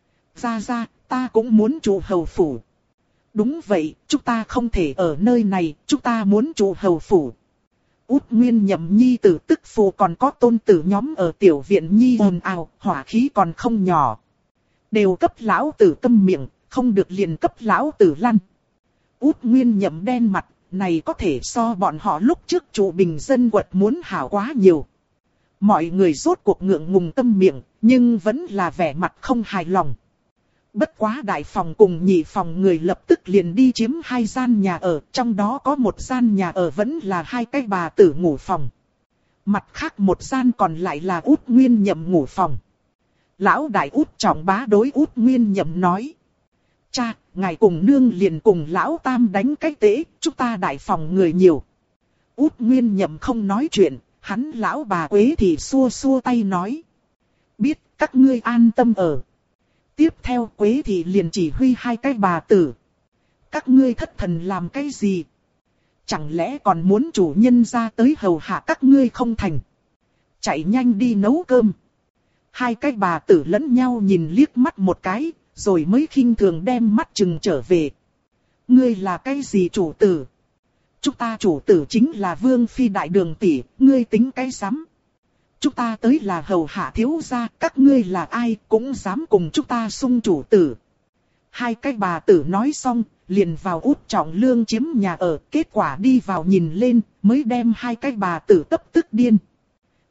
Ra, ta cũng muốn trụ hầu phủ. Đúng vậy, chúng ta không thể ở nơi này, chúng ta muốn trụ hầu phủ. Út Nguyên Nhậm Nhi tử tức phụ còn có tôn tử nhóm ở tiểu viện Nhi ồn ào, hỏa khí còn không nhỏ. Đều cấp lão tử câm miệng, không được liền cấp lão tử lăn. Út Nguyên Nhậm đen mặt, này có thể so bọn họ lúc trước trụ bình dân quật muốn hảo quá nhiều. Mọi người rốt cuộc ngượng ngùng câm miệng, nhưng vẫn là vẻ mặt không hài lòng. Bất quá đại phòng cùng nhị phòng người lập tức liền đi chiếm hai gian nhà ở, trong đó có một gian nhà ở vẫn là hai cái bà tử ngủ phòng. Mặt khác một gian còn lại là Út Nguyên Nhậm ngủ phòng. Lão đại Út Trọng Bá đối Út Nguyên Nhậm nói. Cha, ngài cùng nương liền cùng lão tam đánh cái tễ, chúng ta đại phòng người nhiều. Út Nguyên Nhậm không nói chuyện, hắn lão bà Quế thì xua xua tay nói. Biết các ngươi an tâm ở. Tiếp theo Quế thì liền chỉ huy hai cái bà tử. Các ngươi thất thần làm cái gì? Chẳng lẽ còn muốn chủ nhân ra tới hầu hạ các ngươi không thành? Chạy nhanh đi nấu cơm. Hai cái bà tử lẫn nhau nhìn liếc mắt một cái, rồi mới khinh thường đem mắt chừng trở về. Ngươi là cái gì chủ tử? Chúng ta chủ tử chính là Vương Phi đại đường tỷ, ngươi tính cái rắm? Chúng ta tới là hầu hạ thiếu gia, các ngươi là ai cũng dám cùng chúng ta xung chủ tử. Hai cái bà tử nói xong, liền vào Út Trọng Lương chiếm nhà ở, kết quả đi vào nhìn lên, mới đem hai cái bà tử tấp tức điên.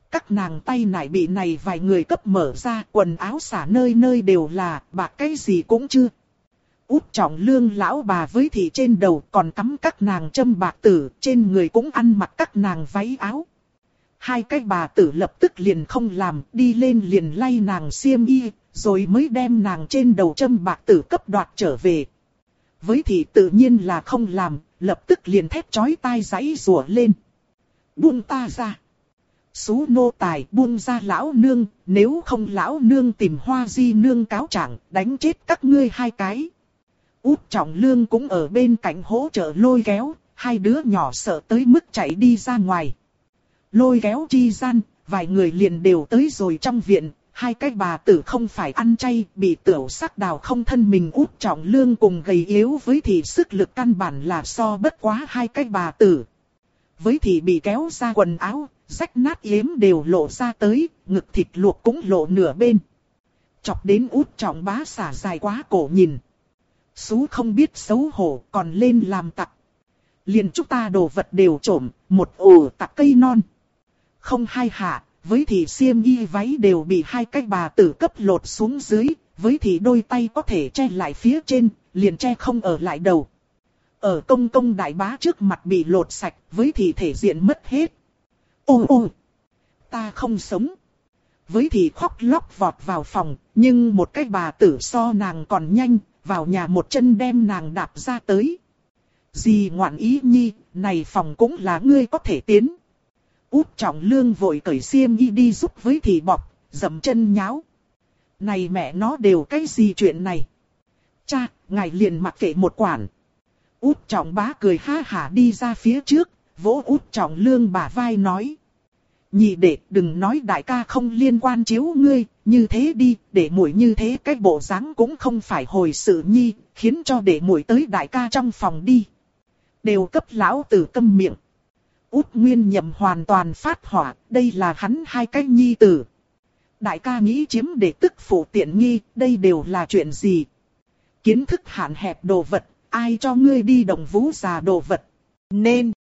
các nàng tay nải bị này vài người cấp mở ra, quần áo xả nơi nơi đều là, bạc cái gì cũng chưa. Út Trọng Lương lão bà với thị trên đầu còn cắm các nàng châm bạc tử, trên người cũng ăn mặc các nàng váy áo. Hai cái bà tử lập tức liền không làm, đi lên liền lay nàng xiêm y, rồi mới đem nàng trên đầu châm bạc tử cấp đoạt trở về. Với thị tự nhiên là không làm, lập tức liền thét chói tai giãy giụa lên. Buông ta ra. Xú nô tài, buông ra lão nương, nếu không lão nương tìm Hoa Di nương cáo trạng, đánh chết các ngươi hai cái. Út Trọng Lương cũng ở bên cạnh hỗ trợ lôi kéo, hai đứa nhỏ sợ tới mức chạy đi ra ngoài. Lôi kéo chi gian, vài người liền đều tới rồi trong viện, hai cái bà tử không phải ăn chay, bị tiểu sắc đào không thân mình. Út Trọng Lương cùng gầy yếu với thì sức lực căn bản là so bất quá hai cái bà tử. Với thì bị kéo ra quần áo, rách nát yếm đều lộ ra tới, ngực thịt luộc cũng lộ nửa bên. Chọc đến Út Trọng Bá xả dài quá cổ nhìn. Sú không biết xấu hổ còn lên làm tặc. Liền chúng ta đồ vật đều trộm, một ổ tặc cây non. Không hai hạ, với thì xiêm y váy đều bị hai cái bà tử cấp lột xuống dưới, với thì đôi tay có thể che lại phía trên, liền che không ở lại đầu. Ở công công đại bá trước mặt bị lột sạch, với thì thể diện mất hết. Ô, ta không sống. Với thì khóc lóc vọt vào phòng, nhưng một cái bà tử so nàng còn nhanh, vào nhà một chân đem nàng đạp ra tới. Dì ngoạn ý nhi, này phòng cũng là ngươi có thể tiến. Út Trọng Lương vội cởi xiêm y đi giúp với thì bọc, dậm chân nháo. Này mẹ nó đều cái gì chuyện này? Cha, ngài liền mặc kệ một quản. Út Trọng Bá cười ha hả đi ra phía trước, vỗ Út Trọng Lương bả vai nói. Nhị đệ, đừng nói đại ca không liên quan chiếu ngươi, như thế đi, để muội như thế cái bộ dáng cũng không phải hồi sự nhi, khiến cho để muội tới đại ca trong phòng đi. Đều cấp lão tử câm miệng. Út Nguyên Nhậm hoàn toàn phát hỏa, đây là hắn hai cái nhi tử. Đại ca nghĩ chiếm để tức phụ tiện nghi, đây đều là chuyện gì? Kiến thức hạn hẹp đồ vật, ai cho ngươi đi đồng vũ già đồ vật? Nên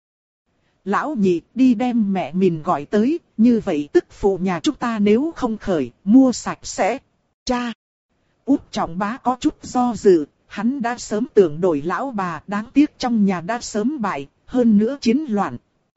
lão nhị đi đem mẹ mình gọi tới, như vậy tức phụ nhà chúng ta nếu không khởi, mua sạch sẽ. Cha! Út Trọng Bá có chút do dự, hắn đã sớm tưởng đổi lão bà, đáng tiếc trong nhà đã sớm bại, hơn nữa chiến loạn.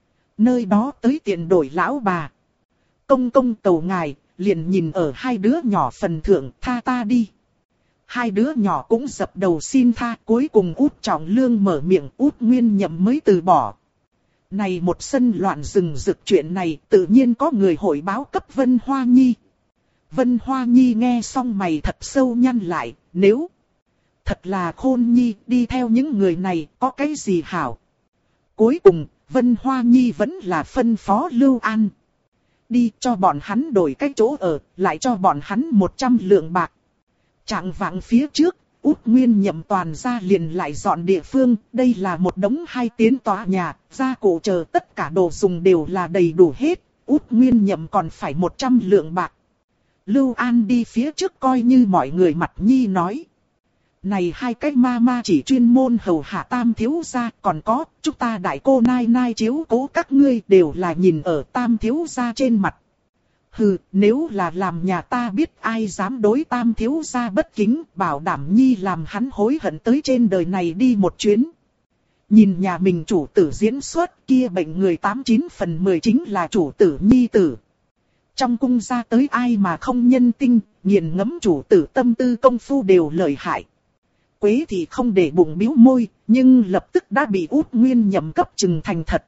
Nơi đó tới tiền đổi lão bà. Công công cầu ngài, liền nhìn ở hai đứa nhỏ phần thượng, tha ta đi. Hai đứa nhỏ cũng dập đầu xin tha, cuối cùng Út Trọng Lương mở miệng, Út Nguyên Nhậm mới từ bỏ. Này một sân loạn rừng rực chuyện này, tự nhiên có người hội báo cấp Vân Hoa Nhi. Vân Hoa Nhi nghe xong mày thật sâu nhăn lại, nếu thật là khôn nhi đi theo những người này có cái gì hảo. Cuối cùng, Vân Hoa Nhi vẫn là phân phó Lưu An. Đi cho bọn hắn đổi cái chỗ ở, lại cho bọn hắn 100 lượng bạc. Trạng vạng phía trước, Út Nguyên Nhậm toàn ra liền lại dọn địa phương, đây là một đống 2 tiến tòa nhà, gia cụ chờ tất cả đồ dùng đều là đầy đủ hết, Út Nguyên Nhậm còn phải 100 lượng bạc. Lưu An đi phía trước coi như mọi người mặt nhi nói. Này hai cái ma chỉ chuyên môn hầu hạ Tam thiếu gia, còn có, chúng ta đại cô nai nai chiếu cố các ngươi đều là nhìn ở Tam thiếu gia trên mặt. Hừ, nếu là làm nhà ta biết ai dám đối Tam thiếu gia bất kính, bảo đảm nhi làm hắn hối hận tới trên đời này đi một chuyến. Nhìn nhà mình chủ tử diễn xuất kia bệnh người 89 phần 10 chính là chủ tử nhi tử. Trong cung ra tới ai mà không nhân tinh, nghiền ngẫm chủ tử tâm tư công phu đều lợi hại. Quế thì không để bụng bĩu môi, nhưng lập tức đã bị Út Nguyên Nhậm cấp trừng thành thật.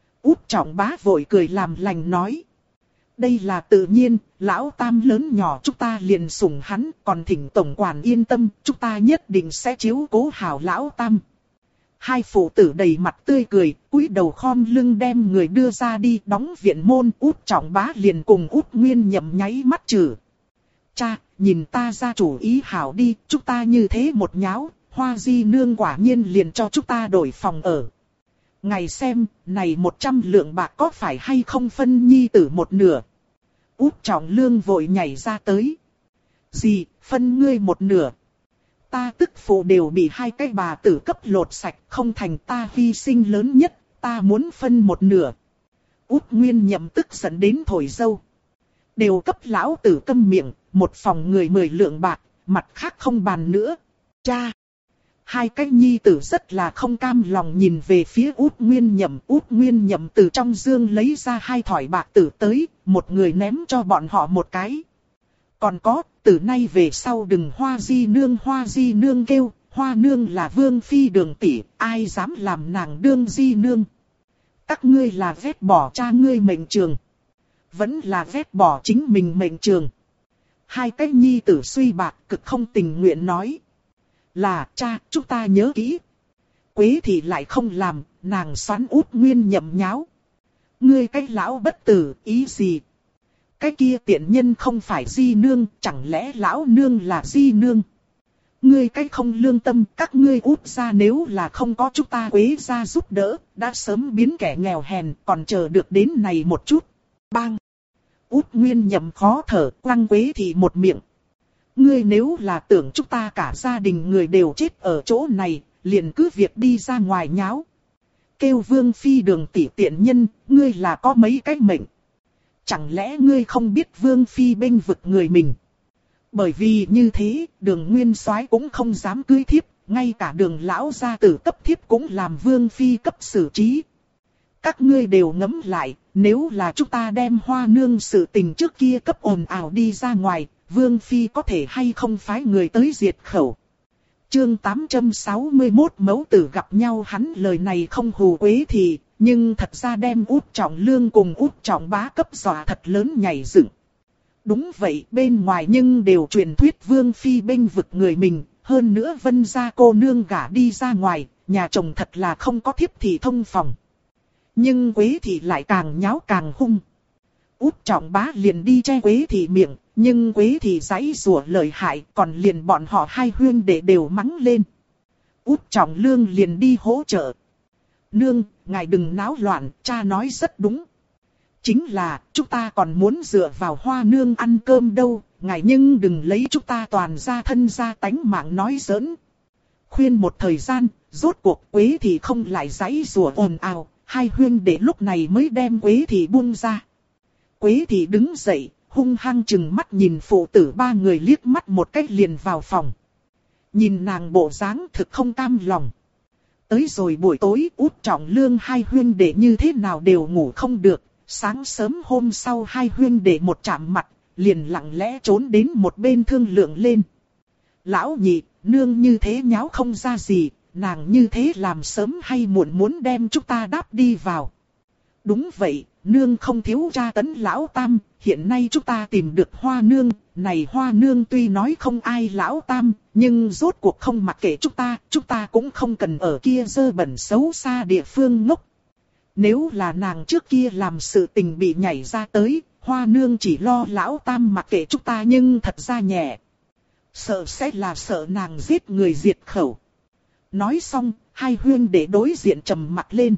Út Trọng Bá vội cười làm lành nói. Đây là tự nhiên, lão Tam lớn nhỏ chúng ta liền sủng hắn, còn thỉnh tổng quản yên tâm, chúng ta nhất định sẽ chiếu cố hảo lão Tam. Hai phụ tử đầy mặt tươi cười, cúi đầu khom lưng đem người đưa ra đi đóng viện môn. Út Trọng Bá liền cùng Út Nguyên Nhậm nháy mắt chử. Cha, nhìn ta ra chủ ý hảo đi, chúng ta như thế một nháo, Hoa Di nương quả nhiên liền cho chúng ta đổi phòng ở. Ngày xem, này 100 lượng bạc có phải hay không phân nhi tử một nửa. Út Trọng Lương vội nhảy ra tới. Gì, phân ngươi một nửa. Ta tức phụ đều bị hai cái bà tử cấp lột sạch, không thành ta hy sinh lớn nhất, ta muốn phân một nửa. Út Nguyên Nhậm tức giận đến thổi dâu. Đều cấp lão tử câm miệng, một phòng người 10 lượng bạc, mặt khác không bàn nữa. Cha! Hai cái nhi tử rất là không cam lòng nhìn về phía Út Nguyên Nhậm. Út Nguyên Nhậm từ trong dương lấy ra 2 thỏi bạc tử tới, một người ném cho bọn họ một cái. Còn có, từ nay về sau đừng Hoa Di Nương kêu, Hoa Nương là Vương Phi Đường tỷ, ai dám làm nàng đương Di Nương. Các ngươi là vét bỏ cha ngươi mệnh trường, vẫn là vét bỏ chính mình mệnh trường. Hai cái nhi tử suy bạc cực không tình nguyện nói. Là cha, chúng ta nhớ kỹ. Quế thì lại không làm, nàng xoắn Út Nguyên Nhậm nháo. Ngươi cái lão bất tử, ý gì? Cái kia tiện nhân không phải Di Nương, chẳng lẽ lão nương là Di Nương? Ngươi cái không lương tâm, các ngươi Út gia nếu là không có chúng ta Quế gia giúp đỡ, đã sớm biến kẻ nghèo hèn, còn chờ được đến này một chút. Bang! Út Nguyên Nhậm khó thở, quăng Quế thì một miệng. Ngươi nếu là tưởng chúng ta cả gia đình người đều chết ở chỗ này, liền cứ việc đi ra ngoài nháo. Kêu Vương Phi Đường tỷ tiện nhân, ngươi là có mấy cái mệnh. Chẳng lẽ ngươi không biết Vương Phi bênh vực người mình? Bởi vì như thế, Đường Nguyên Soái cũng không dám cưới thiếp, ngay cả Đường lão gia tử cấp thiếp cũng làm Vương Phi cấp xử trí. Các ngươi đều ngẫm lại, nếu là chúng ta đem Hoa Nương sự tình trước kia cấp ồn ào đi ra ngoài, Vương Phi có thể hay không phái người tới diệt khẩu. Chương 861 mẫu tử gặp nhau, hắn lời này không hù Quế thì, nhưng thật ra đem Út Trọng Lương cùng Út Trọng Bá cấp dọa thật lớn nhảy dựng. Đúng vậy, bên ngoài nhưng đều truyền thuyết Vương Phi bênh vực người mình, hơn nữa Vân gia cô nương gả đi ra ngoài, nhà chồng thật là không có thiếp thì thông phòng. Nhưng Quế thì lại càng nháo càng hung. Út Trọng Bá liền đi che Quế thì miệng, nhưng Quế thì giãy giụa lợi hại, còn liền bọn họ hai huynh đệ đều mắng lên. Út Trọng Lương liền đi hỗ trợ. Nương, ngài đừng náo loạn, cha nói rất đúng. Chính là, chúng ta còn muốn dựa vào Hoa Nương ăn cơm đâu, ngài nhưng đừng lấy chúng ta toàn gia thân gia tánh mạng nói giỡn. Khuyên một thời gian, rốt cuộc Quế thì không lại giãy giụa ồn ào, hai huynh đệ lúc này mới đem Quế thì buông ra. Quế thì đứng dậy, hung hăng chừng mắt nhìn phụ tử ba người liếc mắt một cách liền vào phòng. Nhìn nàng bộ dáng thực không cam lòng. Tới rồi buổi tối Út Trọng Lương hai huynh đệ như thế nào đều ngủ không được. Sáng sớm hôm sau hai huynh đệ một chạm mặt, liền lặng lẽ trốn đến một bên thương lượng lên. Lão nhị, nương như thế nháo không ra gì, nàng như thế làm sớm hay muộn muốn đem chúng ta đáp đi vào. Đúng vậy, nương không thiếu tra tấn lão tam, hiện nay chúng ta tìm được Hoa Nương, này Hoa Nương tuy nói không ai lão tam, nhưng rốt cuộc không mặc kệ chúng ta cũng không cần ở kia dơ bẩn xấu xa địa phương ngốc. Nếu là nàng trước kia làm sự tình bị nhảy ra tới, Hoa Nương chỉ lo lão tam mặc kệ chúng ta nhưng thật ra nhẹ. Sợ sẽ là sợ nàng giết người diệt khẩu. Nói xong, hai huynh đệ đối diện trầm mặt lên.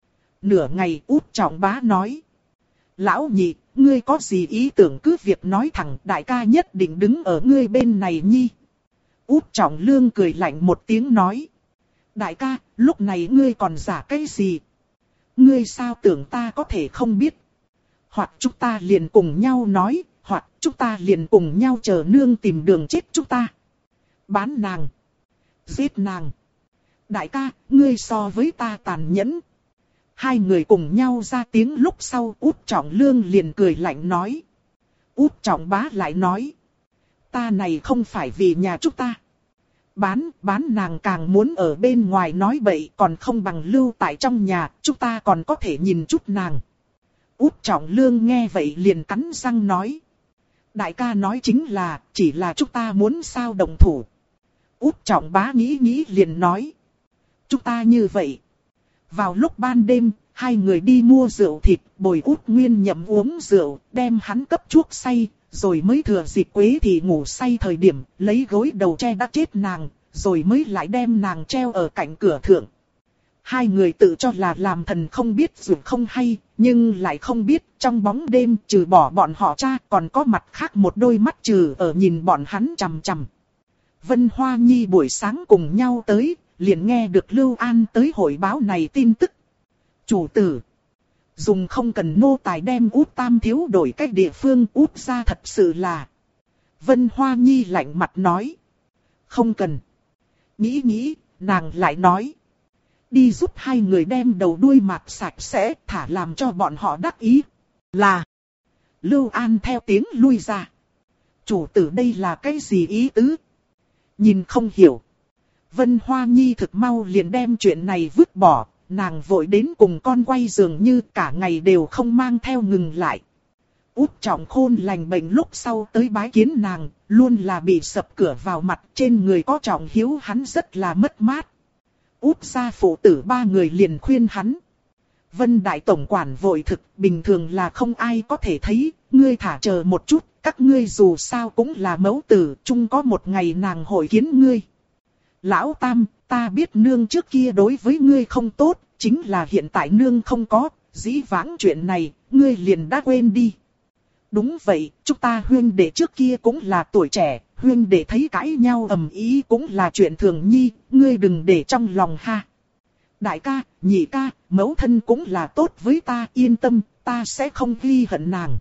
Nửa ngày Út Trọng Bá nói. Lão nhị, ngươi có gì ý tưởng cứ việc nói thẳng, đại ca nhất định đứng ở ngươi bên này nhi. Út Trọng Lương cười lạnh một tiếng nói. Đại ca, lúc này ngươi còn giả cái gì? Ngươi sao tưởng ta có thể không biết? Hoặc chúng ta liền cùng nhau nói, hoặc chúng ta liền cùng nhau chờ nương tìm đường chết chúng ta. Bán nàng. Giết nàng. Đại ca, ngươi so với ta tàn nhẫn. Hai người cùng nhau ra tiếng lúc sau Út Trọng Lương liền cười lạnh nói. Út Trọng Bá lại nói. Ta này không phải vì nhà chúng ta. Bán nàng càng muốn ở bên ngoài nói bậy còn không bằng lưu tại trong nhà, chúng ta còn có thể nhìn chút nàng. Út Trọng Lương nghe vậy liền cắn răng nói. Đại ca nói chính là, chỉ là chúng ta muốn sao đồng thủ. Út Trọng Bá nghĩ liền nói. Chúng ta như vậy. Vào lúc ban đêm, hai người đi mua rượu thịt, bồi Út Nguyên Nhậm uống rượu, đem hắn cấp chuốc say, rồi mới thừa dịp Quế thì ngủ say thời điểm, lấy gối đầu che đã chết nàng, rồi mới lại đem nàng treo ở cạnh cửa thượng. Hai người tự cho là làm thần không biết dù không hay, nhưng lại không biết trong bóng đêm trừ bỏ bọn họ cha còn có mặt khác một đôi mắt trừ ở nhìn bọn hắn chằm chằm. Vân Hoa Nhi buổi sáng cùng nhau tới, liền nghe được Lưu An tới hội báo này tin tức. Chủ tử, dùng không cần nô tài đem Út Tam thiếu đổi cách địa phương, Út gia thật sự là. Vân Hoa Nhi lạnh mặt nói. Không cần. Nghĩ nghĩ, nàng lại nói. Đi giúp hai người đem đầu đuôi mạt sạch sẽ, thả làm cho bọn họ đắc ý. Là. Lưu An theo tiếng lui ra. Chủ tử đây là cái gì ý tứ? Nhìn không hiểu. Vân Hoa Nhi thực mau liền đem chuyện này vứt bỏ. Nàng vội đến cùng con quay dường như cả ngày đều không mang theo ngừng lại. Út Trọng Khôn lành bệnh lúc sau tới bái kiến nàng, luôn là bị sập cửa vào mặt, trên người có Trọng Hiếu hắn rất là mất mát. Út gia phụ tử ba người liền khuyên hắn. Vân Đại Tổng Quản vội thực, bình thường là không ai có thể thấy, ngươi thả chờ một chút, các ngươi dù sao cũng là mẫu tử, chung có một ngày nàng hội kiến ngươi. Lão Tam, ta biết nương trước kia đối với ngươi không tốt, chính là hiện tại nương không có, dĩ vãng chuyện này, ngươi liền đã quên đi. Đúng vậy, chúng ta huynh đệ trước kia cũng là tuổi trẻ, huynh đệ thấy cãi nhau ầm ĩ cũng là chuyện thường nhi, ngươi đừng để trong lòng ha. Đại ca, nhị ca, mẫu thân cũng là tốt với ta, yên tâm, ta sẽ không ghi hận nàng.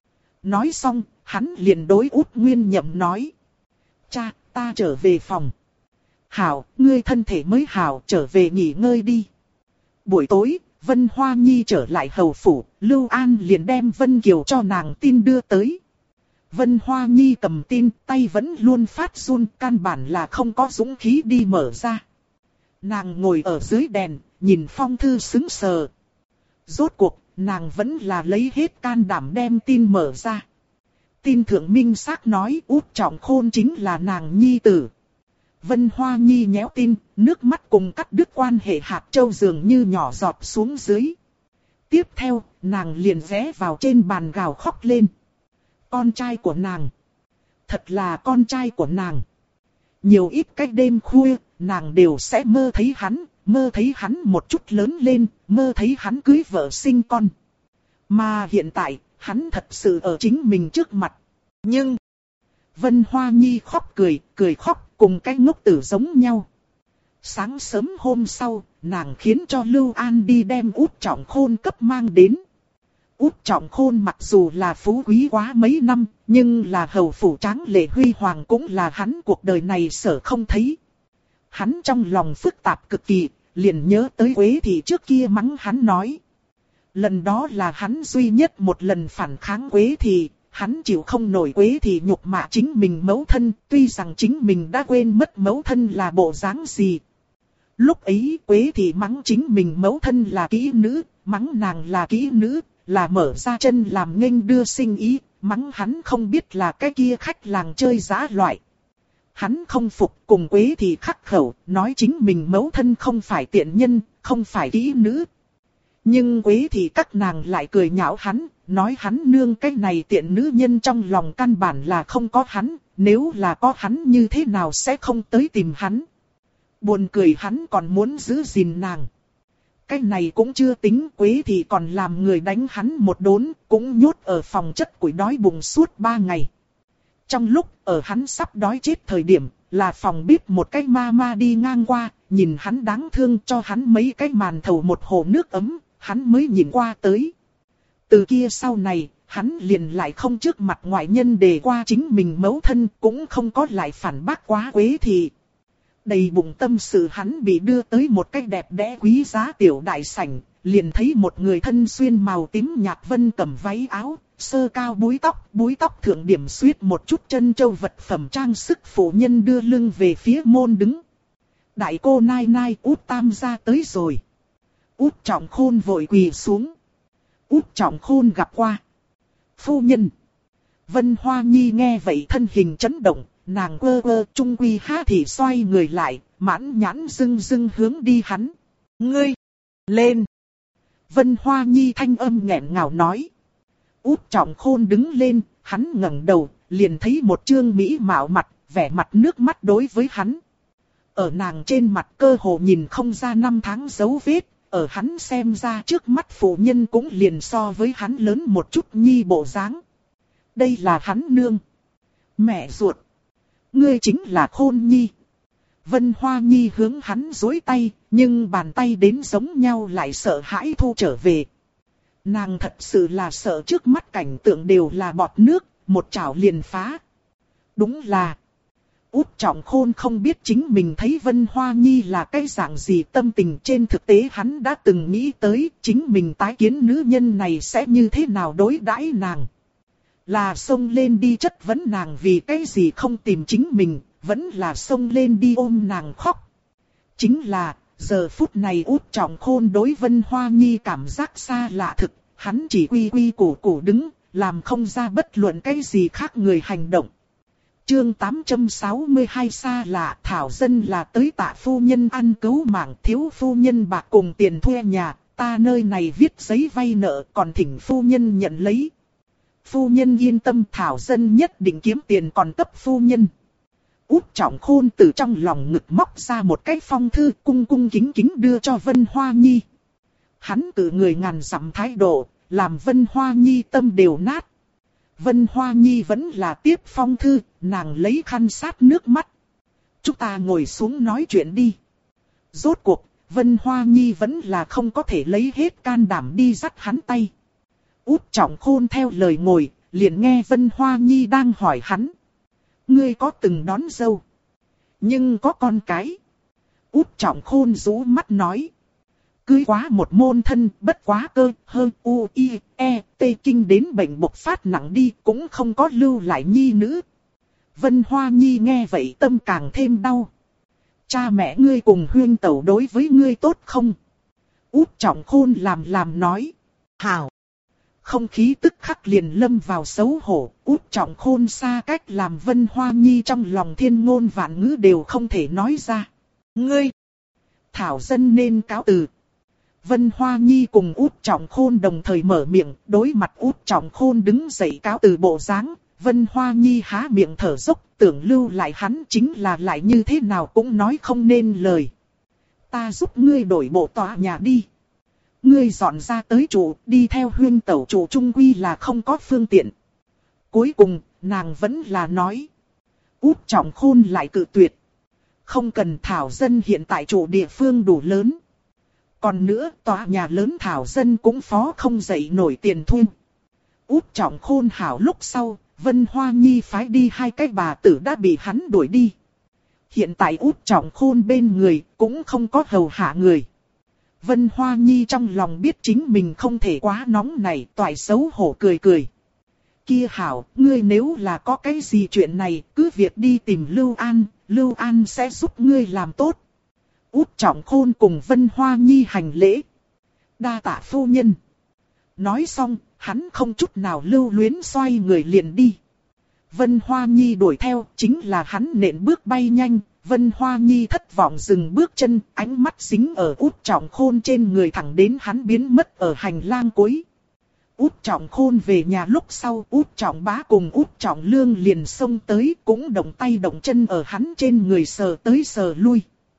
Nói xong, hắn liền đối Út Nguyên Nhậm nói. Cha, ta trở về phòng. Hảo, ngươi thân thể mới hảo, trở về nghỉ ngơi đi. Buổi tối, Vân Hoa Nhi trở lại hầu phủ, Lưu An liền đem Vân Kiều cho nàng tin đưa tới. Vân Hoa Nhi cầm tin, tay vẫn luôn phát run, căn bản là không có dũng khí đi mở ra. Nàng ngồi ở dưới đèn, nhìn phong thư sững sờ. Rốt cuộc, nàng vẫn là lấy hết can đảm đem tin mở ra. Tin thượng minh xác nói Út Trọng Khôn chính là nàng nhi tử. Vân Hoa Nhi nhéo tin, nước mắt cùng cắt đứt quan hệ hạt châu dường như nhỏ giọt xuống dưới. Tiếp theo, nàng liền ghé vào trên bàn gào khóc lên. Con trai của nàng. Thật là con trai của nàng. Nhiều ít cách đêm khuya, nàng đều sẽ mơ thấy hắn một chút lớn lên, mơ thấy hắn cưới vợ sinh con. Mà hiện tại, hắn thật sự ở chính mình trước mặt. Nhưng, Vân Hoa Nhi khóc cười khóc, cùng cái ngốc tử giống nhau. Sáng sớm hôm sau, nàng khiến cho Lưu An đi đem Út Trọng Khôn cấp mang đến. Út Trọng Khôn mặc dù là phú quý quá mấy năm, nhưng là hầu phủ tráng lệ huy hoàng cũng là hắn cuộc đời này sở không thấy. Hắn trong lòng phức tạp cực kỳ, liền nhớ tới Quế Thị trước kia mắng hắn nói. Lần đó là hắn duy nhất một lần phản kháng Quế Thị, hắn chịu không nổi Quế Thị nhục mạ chính mình mẫu thân, tuy rằng chính mình đã quên mất mẫu thân là bộ dáng gì. Lúc ấy Quế Thị mắng chính mình mẫu thân là kỹ nữ, mắng nàng là kỹ nữ, là mở ra chân làm nghênh đưa sinh ý, mắng hắn không biết là cái kia khách làng chơi giá loại. Hắn không phục cùng Quế Thị khắc khẩu, nói chính mình mẫu thân không phải tiện nhân, không phải kỹ nữ. Nhưng Quế Thị các nàng lại cười nhạo hắn, nói hắn nương cái này tiện nữ nhân trong lòng căn bản là không có hắn, nếu là có hắn như thế nào sẽ không tới tìm hắn. Buồn cười hắn còn muốn giữ gìn nàng. Cái này cũng chưa tính, Quế Thị còn làm người đánh hắn một đốn, cũng nhốt ở phòng chất củi đói bụng suốt 3 ngày. Trong lúc ở hắn sắp đói chết thời điểm, là phòng bếp một cái ma đi ngang qua, nhìn hắn đáng thương cho hắn mấy cái màn thầu một hồ nước ấm, hắn mới nhìn qua tới. Từ kia sau này, hắn liền lại không trước mặt ngoại nhân đề qua chính mình mẫu thân, cũng không có lại phản bác quá Quế Thị. Đầy bụng tâm sự hắn bị đưa tới một cái đẹp đẽ quý giá tiểu đại sảnh, liền thấy một người thân xuyên màu tím nhạt vân cẩm váy áo, sơ cao búi tóc thượng điểm xuyết một chút chân châu vật phẩm trang sức phụ nhân đưa lưng về phía môn đứng. Đại cô nai nai Út Tam gia tới rồi. Út Trọng Khôn vội quỳ xuống. Út Trọng Khôn gặp qua. Phu nhân. Vân Hoa Nhi nghe vậy thân hình chấn động, nàng trung quy há thì xoay người lại, mãn nhãn dưng hướng đi hắn. Ngươi, lên. Vân Hoa Nhi thanh âm nghẹn ngào nói. Út Trọng Khôn đứng lên, hắn ngẩng đầu, liền thấy một trương mỹ mạo mặt, vẻ mặt nước mắt đối với hắn. Ở nàng trên mặt cơ hồ nhìn không ra năm tháng dấu vết, ở hắn xem ra trước mắt phụ nhân cũng liền so với hắn lớn một chút nhi bộ dáng. Đây là hắn nương. Mẹ ruột. Ngươi chính là Khôn Nhi. Vân Hoa Nhi hướng hắn duỗi tay, nhưng bàn tay đến giống nhau lại sợ hãi thu trở về. Nàng thật sự là sợ trước mắt cảnh tượng đều là bọt nước, một chảo liền phá. Đúng là, Út Trọng Khôn không biết chính mình thấy Vân Hoa Nhi là cái dạng gì tâm tình, trên thực tế hắn đã từng nghĩ tới chính mình tái kiến nữ nhân này sẽ như thế nào đối đãi nàng. Là xông lên đi chất vấn nàng vì cái gì không tìm chính mình, vẫn là xông lên đi ôm nàng khóc. Chính là, giờ phút này Út Trọng Khôn đối Vân Hoa Nhi cảm giác xa lạ thực, hắn chỉ quy quy củ củ đứng, làm không ra bất luận cái gì khác người hành động. Chương 862 xa lạ, thảo dân là tới Tạ phu nhân ăn cứu mạng, thiếu phu nhân bạc cùng tiền thuê nhà, ta nơi này viết giấy vay nợ, còn thỉnh phu nhân nhận lấy. Phu nhân yên tâm, thảo dân nhất định kiếm tiền còn cấp phu nhân. Út Trọng Khôn từ trong lòng ngực móc ra một cái phong thư, cung cung kính kính đưa cho Vân Hoa Nhi. Hắn cử người ngàn dặm thái độ, làm Vân Hoa Nhi tâm đều nát. Vân Hoa Nhi vẫn là tiếp phong thư, nàng lấy khăn sát nước mắt. Chúng ta ngồi xuống nói chuyện đi. Rốt cuộc, Vân Hoa Nhi vẫn là không có thể lấy hết can đảm đi dắt hắn tay. Út Trọng Khôn theo lời ngồi, liền nghe Vân Hoa Nhi đang hỏi hắn. Ngươi có từng đón dâu? Nhưng có con cái? Út Trọng Khôn rũ mắt nói. Cưới quá một môn thân, bất quá cơ, hơn u, i, e, t kinh đến bệnh bộc phát nặng đi, cũng không có lưu lại nhi nữ. Vân Hoa Nhi nghe vậy tâm càng thêm đau. Cha mẹ ngươi cùng huyên tẩu đối với ngươi tốt không? Út Trọng Khôn làm nói. Hảo. Không khí tức khắc liền lâm vào xấu hổ, Út Trọng Khôn xa cách làm Vân Hoa Nhi trong lòng thiên ngôn vạn ngữ đều không thể nói ra. Ngươi! Thảo dân nên cáo từ. Vân Hoa Nhi cùng Út Trọng Khôn đồng thời mở miệng, đối mặt Út Trọng Khôn đứng dậy cáo từ bộ dáng, Vân Hoa Nhi há miệng thở dốc, tưởng lưu lại hắn chính là lại như thế nào cũng nói không nên lời. Ta giúp ngươi đổi bộ tòa nhà đi. Ngươi dọn ra tới trụ, đi theo huyên tẩu trụ trung quy là không có phương tiện. Cuối cùng, nàng vẫn là nói. Út Trọng Khôn lại cự tuyệt. Không cần, thảo dân hiện tại trụ địa phương đủ lớn. Còn nữa, tòa nhà lớn thảo dân cũng phó không dậy nổi tiền thuê. Út Trọng Khôn hảo lúc sau, Vân Hoa Nhi phái đi hai cái bà tử đã bị hắn đuổi đi. Hiện tại Út Trọng Khôn bên người, cũng không có hầu hạ người. Vân Hoa Nhi trong lòng biết chính mình không thể quá nóng này, toại xấu hổ cười cười. Kia hảo, ngươi nếu là có cái gì chuyện này, cứ việc đi tìm Lưu An sẽ giúp ngươi làm tốt. Út Trọng Khôn cùng Vân Hoa Nhi hành lễ. Đa tạ phu nhân. Nói xong, hắn không chút nào lưu luyến xoay người liền đi. Vân Hoa Nhi đuổi theo, chính là hắn nện bước bay nhanh. Vân Hoa Nhi thất vọng dừng bước chân, ánh mắt dính ở Út Trọng Khôn trên người thẳng đến hắn biến mất ở hành lang cuối. Út Trọng Khôn về nhà lúc sau, Út Trọng Bá cùng Út Trọng Lương liền xông tới, cũng động tay động chân ở hắn trên người sờ tới sờ lui.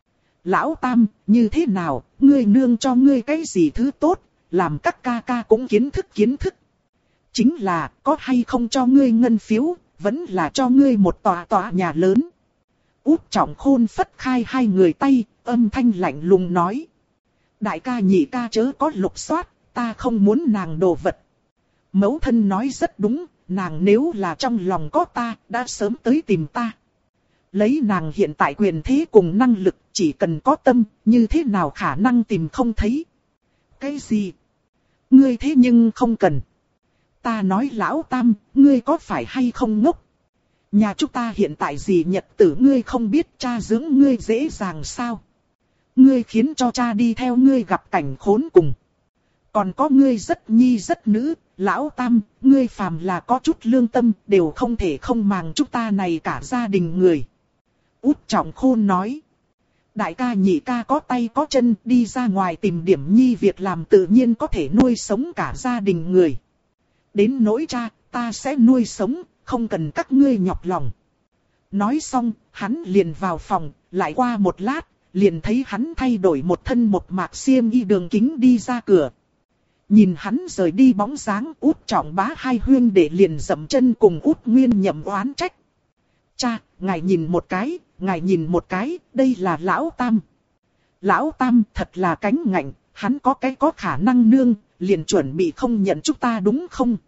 Lão Tam, như thế nào, ngươi nương cho ngươi cái gì thứ tốt, làm các ca ca cũng kiến thức. Chính là, có hay không cho ngươi ngân phiếu, vẫn là cho ngươi một tòa nhà lớn. Út Trọng Khôn phất khai hai người tay, âm thanh lạnh lùng nói. Đại ca nhị ca chớ có lục soát, ta không muốn nàng đồ vật. Mẫu thân nói rất đúng, nàng nếu là trong lòng có ta, đã sớm tới tìm ta. Lấy nàng hiện tại quyền thế cùng năng lực, chỉ cần có tâm, như thế nào khả năng tìm không thấy. Cái gì? Ngươi thế nhưng không cần. Ta nói Lão Tam, ngươi có phải hay không ngốc? Nhà chúng ta hiện tại gì nhật tử ngươi không biết, cha dưỡng ngươi dễ dàng sao? Ngươi khiến cho cha đi theo ngươi gặp cảnh khốn cùng. Còn có ngươi rất nhi rất nữ, Lão Tam, ngươi phàm là có chút lương tâm, đều không thể không màng chúng ta này cả gia đình người. Út Trọng Khôn nói. Đại ca nhị ca có tay có chân, đi ra ngoài tìm điểm nhi việc làm tự nhiên có thể nuôi sống cả gia đình người. Đến nỗi cha, ta sẽ nuôi sống, không cần các ngươi nhọc lòng. Nói xong, hắn liền vào phòng, lại qua một lát, liền thấy hắn thay đổi một thân một mạc xiêm y đường kính đi ra cửa. Nhìn hắn rời đi bóng dáng, Út Trọng Bá hai huyên để liền dậm chân cùng Út Nguyên Nhậm oán trách. Cha, ngài nhìn một cái, đây là Lão Tam. Lão Tam thật là cánh ngạnh, hắn có cái có khả năng nương, liền chuẩn bị không nhận chúng ta đúng không?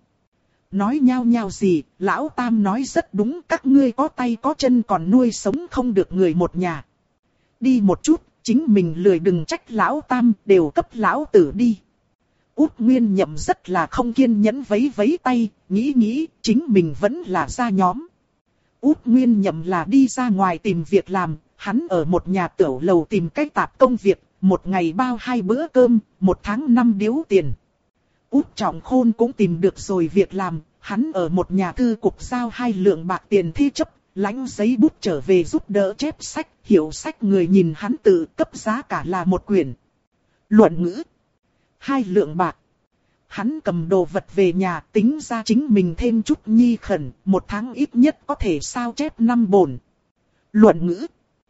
Nói nhao nhao gì, lão Tam nói rất đúng, các ngươi có tay có chân còn nuôi sống không được người một nhà. Đi một chút, chính mình lười đừng trách lão Tam, đều cấp lão tử đi. Út Nguyên Nhậm rất là không kiên nhẫn vấy vấy tay, nghĩ chính mình vẫn là ra nhóm. Út Nguyên Nhậm là đi ra ngoài tìm việc làm, hắn ở một nhà tiểu lầu tìm cách tạp công việc, một ngày bao 2 bữa cơm, 1 tháng 5 điếu tiền. Út Trọng Khôn cũng tìm được rồi việc làm, hắn ở một nhà thư cục giao 2 lượng bạc tiền thi chấp, lãnh giấy bút trở về giúp đỡ chép sách, hiểu sách người nhìn hắn tự cấp giá cả là 1 quyển. Luận ngữ 2 lượng bạc. Hắn cầm đồ vật về nhà tính ra chính mình thêm chút nhi khẩn, 1 tháng ít nhất có thể sao chép 5 bổn. Luận ngữ.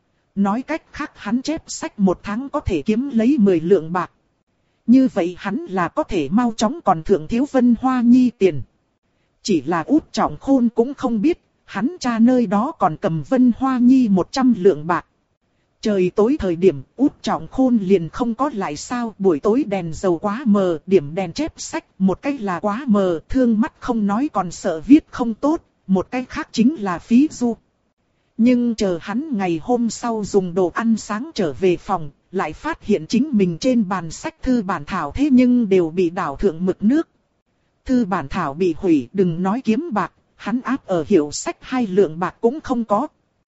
Nói cách khác hắn chép sách 1 tháng có thể kiếm lấy 10 lượng bạc. Như vậy hắn là có thể mau chóng còn thưởng thiếu Vân Hoa Nhi tiền. Chỉ là Út Trọng Khôn cũng không biết, hắn cha nơi đó còn cầm Vân Hoa Nhi 100 lượng bạc. Trời tối thời điểm, Út Trọng Khôn liền không có lại sao, buổi tối đèn dầu quá mờ, điểm đèn chép sách, một cái là quá mờ, thương mắt không nói còn sợ viết không tốt, một cái khác chính là phí du. Nhưng chờ hắn ngày hôm sau dùng đồ ăn sáng trở về phòng, lại phát hiện chính mình trên bàn sách thư bản thảo thế nhưng đều bị đảo thượng mực nước. Thư bản thảo bị hủy, đừng nói kiếm bạc, hắn áp ở hiệu sách 2 lượng bạc cũng không có.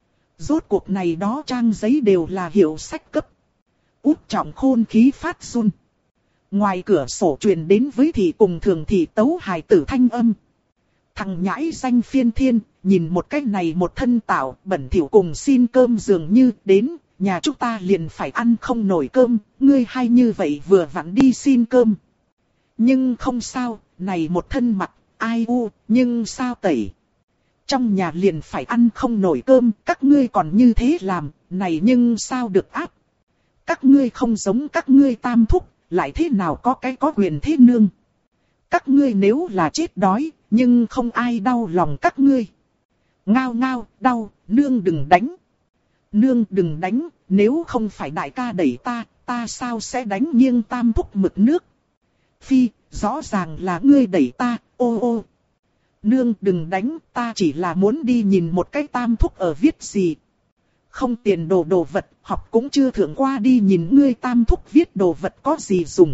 Rốt cuộc này đó trang giấy đều là hiệu sách cấp. Út Trọng Khôn khí phát run. Ngoài cửa sổ truyền đến với thị cùng thường thị tấu hài tử thanh âm. Thằng nhãi danh Phiên Thiên, nhìn một cái này một thân tạo, bẩn thỉu cùng xin cơm dường như đến, nhà chúng ta liền phải ăn không nổi cơm, ngươi hay như vậy vừa vặn đi xin cơm. Nhưng không sao, này một thân mặt, ai u, nhưng sao tẩy. Trong nhà liền phải ăn không nổi cơm, các ngươi còn như thế làm, này nhưng sao được áp. Các ngươi không giống các ngươi tam thúc, lại thế nào có cái có quyền thế nương. Các ngươi nếu là chết đói, nhưng không ai đau lòng các ngươi. Ngao ngao, đau, nương đừng đánh. Nương đừng đánh, nếu không phải đại ca đẩy ta sao sẽ đánh nghiêng tam thúc mực nước. Phi, rõ ràng là ngươi đẩy ta, ô ô. Nương đừng đánh, ta chỉ là muốn đi nhìn một cái tam thúc ở viết gì. Không tiền đồ vật, học cũng chưa thượng qua đi nhìn ngươi tam thúc viết đồ vật có gì dùng.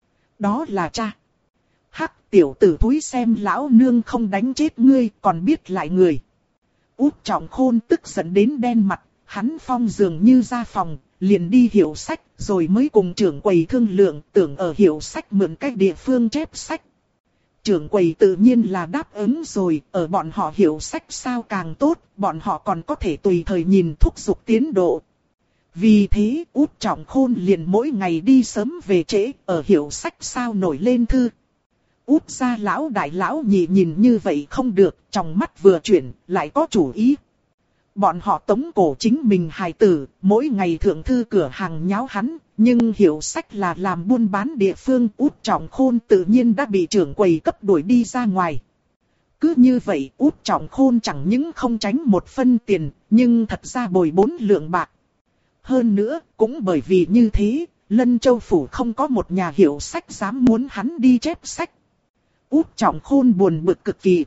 Đó là cha. Hắc tiểu tử thúi xem lão nương không đánh chết ngươi còn biết lại người. Út Trọng Khôn tức giận đến đen mặt, hắn phong dường như ra phòng, liền đi hiệu sách, rồi mới cùng trưởng quầy thương lượng tưởng ở hiệu sách mượn cách địa phương chép sách. Trưởng quầy tự nhiên là đáp ứng rồi, ở bọn họ hiệu sách sao càng tốt, bọn họ còn có thể tùy thời nhìn thúc giục tiến độ. Vì thế Út Trọng Khôn liền mỗi ngày đi sớm về trễ, ở hiệu sách sao nổi lên thư. Út gia lão đại lão nhị nhìn như vậy không được, trong mắt vừa chuyển, lại có chủ ý. Bọn họ tống cổ chính mình hài tử, mỗi ngày thượng thư cửa hàng nháo hắn, nhưng hiệu sách là làm buôn bán địa phương. Út Trọng Khôn tự nhiên đã bị trưởng quầy cấp đuổi đi ra ngoài. Cứ như vậy Út Trọng Khôn chẳng những không tránh 1 phân tiền, nhưng thật ra bồi 4 lượng bạc. Hơn nữa, cũng bởi vì như thế, Lân Châu Phủ không có một nhà hiệu sách dám muốn hắn đi chép sách. Út Trọng Khôn buồn bực cực kỳ.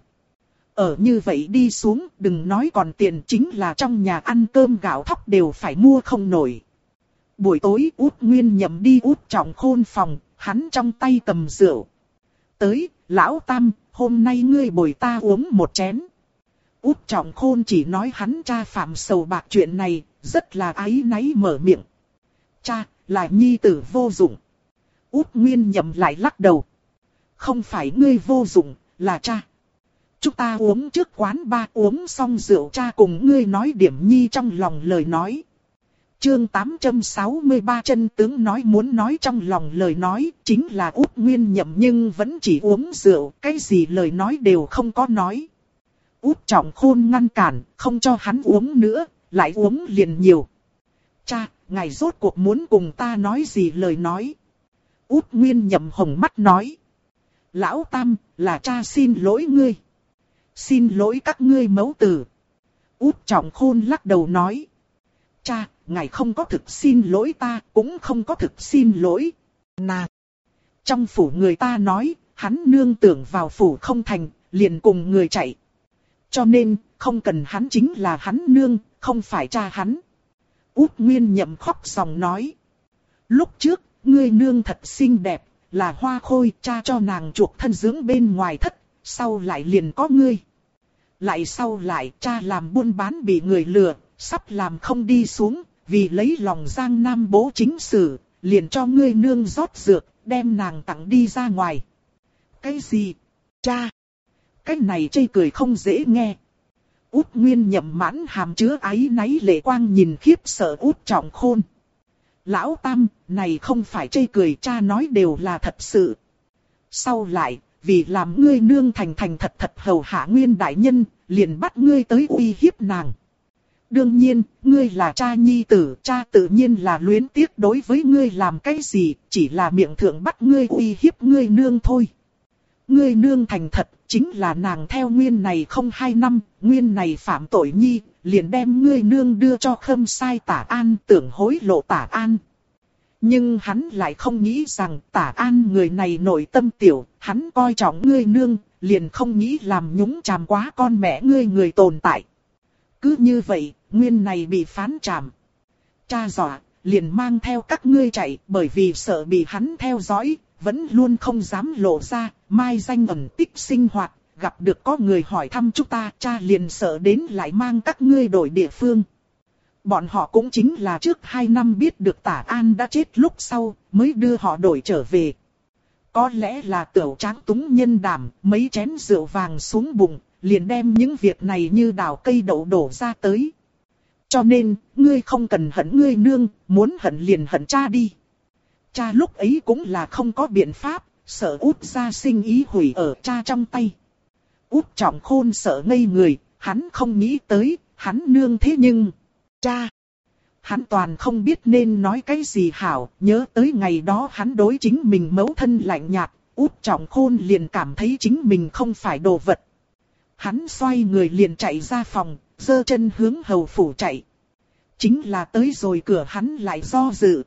Ở như vậy đi xuống, đừng nói còn tiền, chính là trong nhà ăn cơm gạo thóc đều phải mua không nổi. Buổi tối Út Nguyên Nhậm đi Út Trọng Khôn phòng, hắn trong tay cầm rượu. Tới, lão Tam, hôm nay ngươi bồi ta uống 1 chén. Út Trọng Khôn chỉ nói hắn cha phạm sầu bạc chuyện này, rất là áy náy mở miệng. Cha, là nhi tử vô dụng. Út Nguyên Nhậm lại lắc đầu. Không phải ngươi vô dụng, là cha. Chúng ta uống trước quán ba, uống xong rượu cha cùng ngươi nói điểm nhi trong lòng lời nói. Chương 863 chân tướng nói muốn nói trong lòng lời nói, chính là Út Nguyên Nhậm nhưng vẫn chỉ uống rượu, cái gì lời nói đều không có nói. Út Trọng Khôn ngăn cản, không cho hắn uống nữa, lại uống liền nhiều. Cha, ngài rốt cuộc muốn cùng ta nói gì lời nói. Út Nguyên Nhậm hồng mắt nói. Lão Tam, là cha xin lỗi ngươi. Xin lỗi các ngươi mẫu tử. Út Trọng Khôn lắc đầu nói. Cha, ngài không có thực xin lỗi ta, cũng không có thực xin lỗi. Nà. Trong phủ người ta nói, hắn nương tưởng vào phủ không thành, liền cùng người chạy. Cho nên, không cần hắn chính là hắn nương, không phải cha hắn. Út Nguyên Nhậm khóc sòng nói. Lúc trước, ngươi nương thật xinh đẹp, là hoa khôi, cha cho nàng chuộc thân dưỡng bên ngoài thất, sau lại liền có ngươi. Lại sau lại, cha làm buôn bán bị người lừa, sắp làm không đi xuống, vì lấy lòng Giang Nam bố chính sử, liền cho ngươi nương rót dược, đem nàng tặng đi ra ngoài. Cái gì? Cha! Cái này chê cười không dễ nghe. Út Nguyên Nhậm mãn hàm chứa áy náy lệ quang nhìn khiếp sợ Út Trọng Khôn. Lão Tam, này không phải chê cười, cha nói đều là thật sự. Sau lại, vì làm ngươi nương thành thật hầu hạ Nguyên đại nhân, liền bắt ngươi tới uy hiếp nàng. Đương nhiên, ngươi là cha nhi tử, cha tự nhiên là luyến tiếc đối với ngươi làm cái gì, chỉ là miệng thượng bắt ngươi uy hiếp ngươi nương thôi. Ngươi nương thành thật, chính là nàng theo Nguyên này không 2 năm, Nguyên này phạm tội nhi, liền đem ngươi nương đưa cho Khâm Sai Tả An, tưởng hối lộ Tả An. Nhưng hắn lại không nghĩ rằng Tả An người này nội tâm tiểu, hắn coi trọng ngươi nương, liền không nghĩ làm nhúng chàm quá con mẹ ngươi người tồn tại. Cứ như vậy, Nguyên này bị phán trảm. Cha dọa, liền mang theo các ngươi chạy, bởi vì sợ bị hắn theo dõi, vẫn luôn không dám lộ ra, mai danh ẩn tích sinh hoạt, gặp được có người hỏi thăm chúng ta, cha liền sợ đến lại mang các ngươi đổi địa phương. Bọn họ cũng chính là trước 2 năm biết được Tả An đã chết lúc sau, mới đưa họ đổi trở về. Có lẽ là tiểu tráng túng nhân đảm, mấy chén rượu vàng xuống bụng, liền đem những việc này như đào cây đậu đổ ra tới. Cho nên, ngươi không cần hận ngươi nương, muốn hận liền hận cha đi. Cha lúc ấy cũng là không có biện pháp, sợ Út gia sinh ý hủy ở cha trong tay. Út Trọng Khôn sợ ngây người, hắn không nghĩ tới, hắn nương thế nhưng... Cha! Hắn toàn không biết nên nói cái gì hảo, nhớ tới ngày đó hắn đối chính mình mẫu thân lạnh nhạt, Út Trọng Khôn liền cảm thấy chính mình không phải đồ vật. Hắn xoay người liền chạy ra phòng, giơ chân hướng hầu phủ chạy. Chính là tới rồi cửa hắn lại do dự.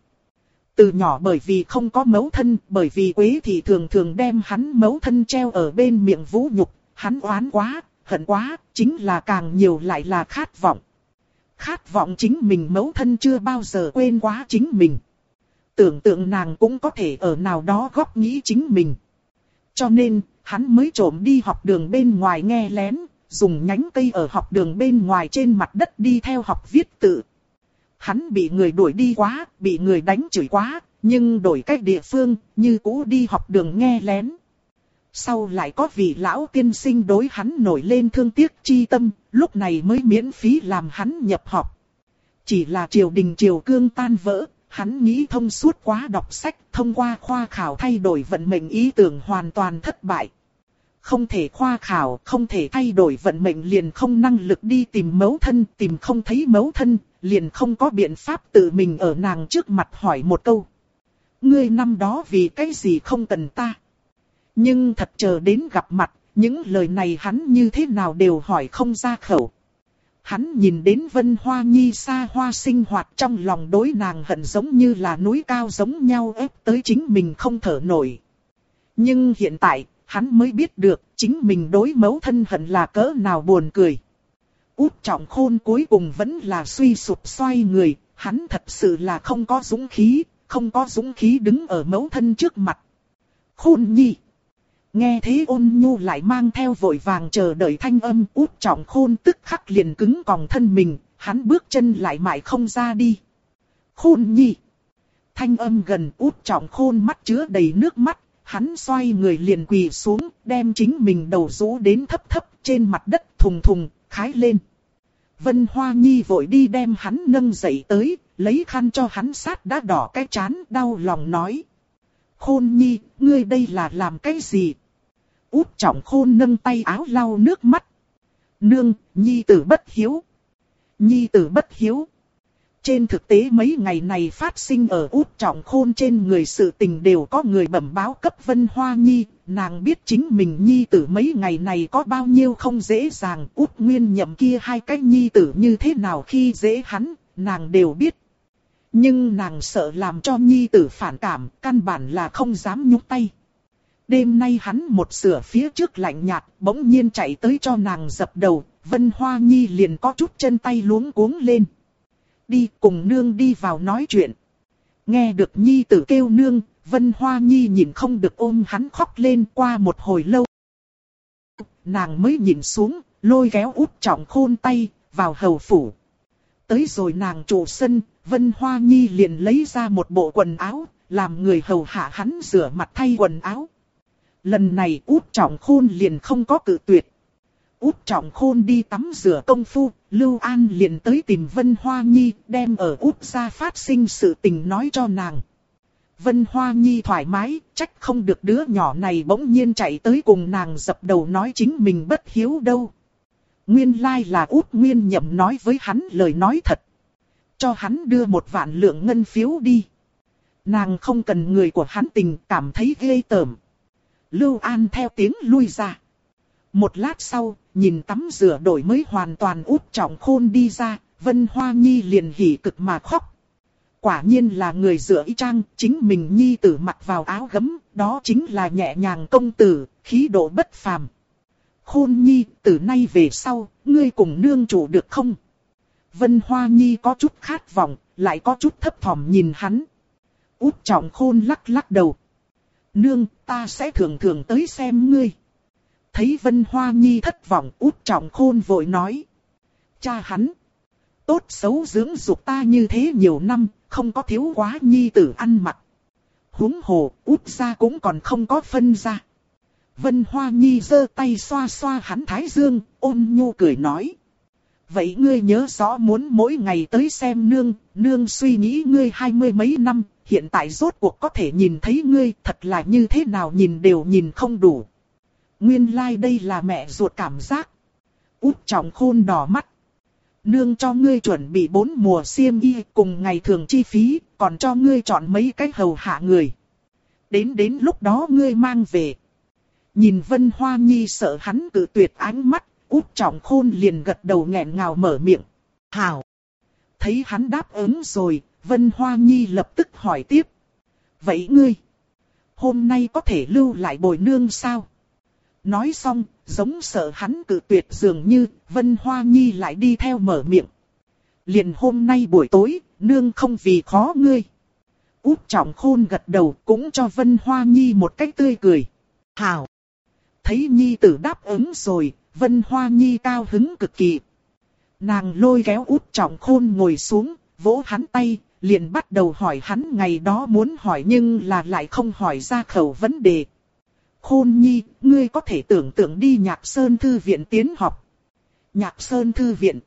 Từ nhỏ bởi vì không có mẫu thân, bởi vì Quế Thị thường thường đem hắn mẫu thân treo ở bên miệng vũ nhục, hắn oán quá, hận quá, chính là càng nhiều lại là khát vọng. Khát vọng chính mình mẫu thân chưa bao giờ quên quá chính mình. Tưởng tượng nàng cũng có thể ở nào đó góc nghĩ chính mình. Cho nên, hắn mới trộm đi học đường bên ngoài nghe lén, dùng nhánh cây ở học đường bên ngoài trên mặt đất đi theo học viết tự. Hắn bị người đuổi đi quá, bị người đánh chửi quá, nhưng đổi cách địa phương, như cũ đi học đường nghe lén. Sau lại có vị lão tiên sinh đối hắn nổi lên thương tiếc chi tâm, lúc này mới miễn phí làm hắn nhập học. Chỉ là triều đình triều cương tan vỡ, hắn nghĩ thông suốt quá, đọc sách, thông qua khoa khảo thay đổi vận mệnh ý tưởng hoàn toàn thất bại. Không thể khoa khảo, không thể thay đổi vận mệnh liền không năng lực đi tìm mẫu thân, tìm không thấy mẫu thân, liền không có biện pháp tự mình ở nàng trước mặt hỏi một câu. Ngươi năm đó vì cái gì không cần ta? Nhưng thật chờ đến gặp mặt, những lời này hắn như thế nào đều hỏi không ra khẩu. Hắn nhìn đến Vân Hoa Nhi xa hoa sinh hoạt, trong lòng đối nàng hận giống như là núi cao giống nhau ép tới chính mình không thở nổi. Nhưng hiện tại, hắn mới biết được chính mình đối mẫu thân hận là cỡ nào buồn cười. Út Trọng Khôn cuối cùng vẫn là suy sụp xoay người, hắn thật sự là không có dũng khí đứng ở mẫu thân trước mặt. Khôn Nhi! Nghe thế Ôn Nhu lại mang theo vội vàng chờ đợi thanh âm, Út Trọng Khôn tức khắc liền cứng còng thân mình, hắn bước chân lại mãi không ra đi. Khôn Nhi! Thanh âm gần, Út Trọng Khôn mắt chứa đầy nước mắt, hắn xoay người liền quỳ xuống, đem chính mình đầu rũ đến thấp thấp trên mặt đất thùng thùng, khái lên. Vân Hoa Nhi vội đi đem hắn nâng dậy tới, lấy khăn cho hắn sát đã đỏ cái trán, đau lòng nói. Khôn Nhi, ngươi đây là làm cái gì? Út Trọng Khôn nâng tay áo lau nước mắt. Nương, Nhi tử bất hiếu. Nhi tử bất hiếu. Trên thực tế mấy ngày này phát sinh ở Út Trọng Khôn trên người sự tình đều có người bẩm báo cấp Vân Hoa Nhi. Nàng biết chính mình Nhi tử mấy ngày này có bao nhiêu không dễ dàng. Út Nguyên Nhậm kia 2 cái Nhi tử như thế nào khi dễ hắn, nàng đều biết. Nhưng nàng sợ làm cho nhi tử phản cảm, căn bản là không dám nhúc tay. Đêm nay hắn một sửa phía trước lạnh nhạt, bỗng nhiên chạy tới cho nàng dập đầu, Vân Hoa Nhi liền có chút chân tay luống cuống lên. Đi cùng nương đi vào nói chuyện. Nghe được nhi tử kêu nương, Vân Hoa Nhi nhìn không được ôm hắn khóc lên. Qua một hồi lâu, nàng mới nhìn xuống, lôi kéo Út Trọng Khôn tay, vào hầu phủ. Tới rồi nàng trụ sân, Vân Hoa Nhi liền lấy ra một bộ quần áo, làm người hầu hạ hắn rửa mặt thay quần áo. Lần này Út Trọng Khôn liền không có cự tuyệt. Út Trọng Khôn đi tắm rửa công phu, Lưu An liền tới tìm Vân Hoa Nhi, đem ở Út gia phát sinh sự tình nói cho nàng. Vân Hoa Nhi thoải mái, trách không được đứa nhỏ này bỗng nhiên chạy tới cùng nàng dập đầu nói chính mình bất hiếu đâu. Nguyên lai là Út Nguyên Nhậm nói với hắn lời nói thật. Cho hắn đưa 1.000 lượng ngân phiếu đi. Nàng không cần người của hắn tình, cảm thấy ghê tởm. Lưu An theo tiếng lui ra. Một lát sau, nhìn tắm rửa đổi mới hoàn toàn Út Trọng Khôn đi ra, Vân Hoa Nhi liền hỉ cực mà khóc. Quả nhiên là người rửa y chang, chính mình nhi tử mặc vào áo gấm, đó chính là nhẹ nhàng công tử, khí độ bất phàm. Khôn Nhi, từ nay về sau, ngươi cùng nương chủ được không? Vân Hoa Nhi có chút khát vọng, lại có chút thấp thỏm nhìn hắn. Út Trọng Khôn lắc lắc đầu. Nương, ta sẽ thường thường tới xem ngươi. Thấy Vân Hoa Nhi thất vọng, Út Trọng Khôn vội nói. Cha hắn, tốt xấu dưỡng dục ta như thế nhiều năm, không có thiếu quá nhi tử ăn mặc. Huống hồ, Út gia cũng còn không có phân ra. Vân Hoa Nhi giơ tay xoa xoa hắn thái dương, ôn nhu cười nói. Vậy ngươi nhớ rõ muốn mỗi ngày tới xem nương, nương suy nghĩ ngươi 20 mấy năm, hiện tại rốt cuộc có thể nhìn thấy ngươi, thật là như thế nào nhìn đều nhìn không đủ. Nguyên lai đây là mẹ ruột cảm giác. Út Trọng Khôn đỏ mắt. Nương cho ngươi chuẩn bị 4 mùa xiêm y cùng ngày thường chi phí, còn cho ngươi chọn mấy cái hầu hạ người. Đến lúc đó ngươi mang về. Nhìn Vân Hoa Nhi sợ hắn cự tuyệt ánh mắt, Út Trọng Khôn liền gật đầu nghẹn ngào mở miệng. Hảo. Thấy hắn đáp ứng rồi, Vân Hoa Nhi lập tức hỏi tiếp. Vậy ngươi, hôm nay có thể lưu lại bồi nương sao? Nói xong, giống sợ hắn cự tuyệt dường như, Vân Hoa Nhi lại đi theo mở miệng. Liền hôm nay buổi tối, nương không vì khó ngươi. Út Trọng Khôn gật đầu cũng cho Vân Hoa Nhi một cách tươi cười. Hảo. Thấy Nhi tử đáp ứng rồi, Vân Hoa Nhi cao hứng cực kỳ. Nàng lôi kéo Út Trọng Khôn ngồi xuống, vỗ hắn tay, liền bắt đầu hỏi hắn ngày đó muốn hỏi nhưng là lại không hỏi ra khẩu vấn đề. Khôn Nhi, ngươi có thể tưởng tượng đi Nhạc Sơn Thư Viện tiến học. Nhạc Sơn Thư Viện.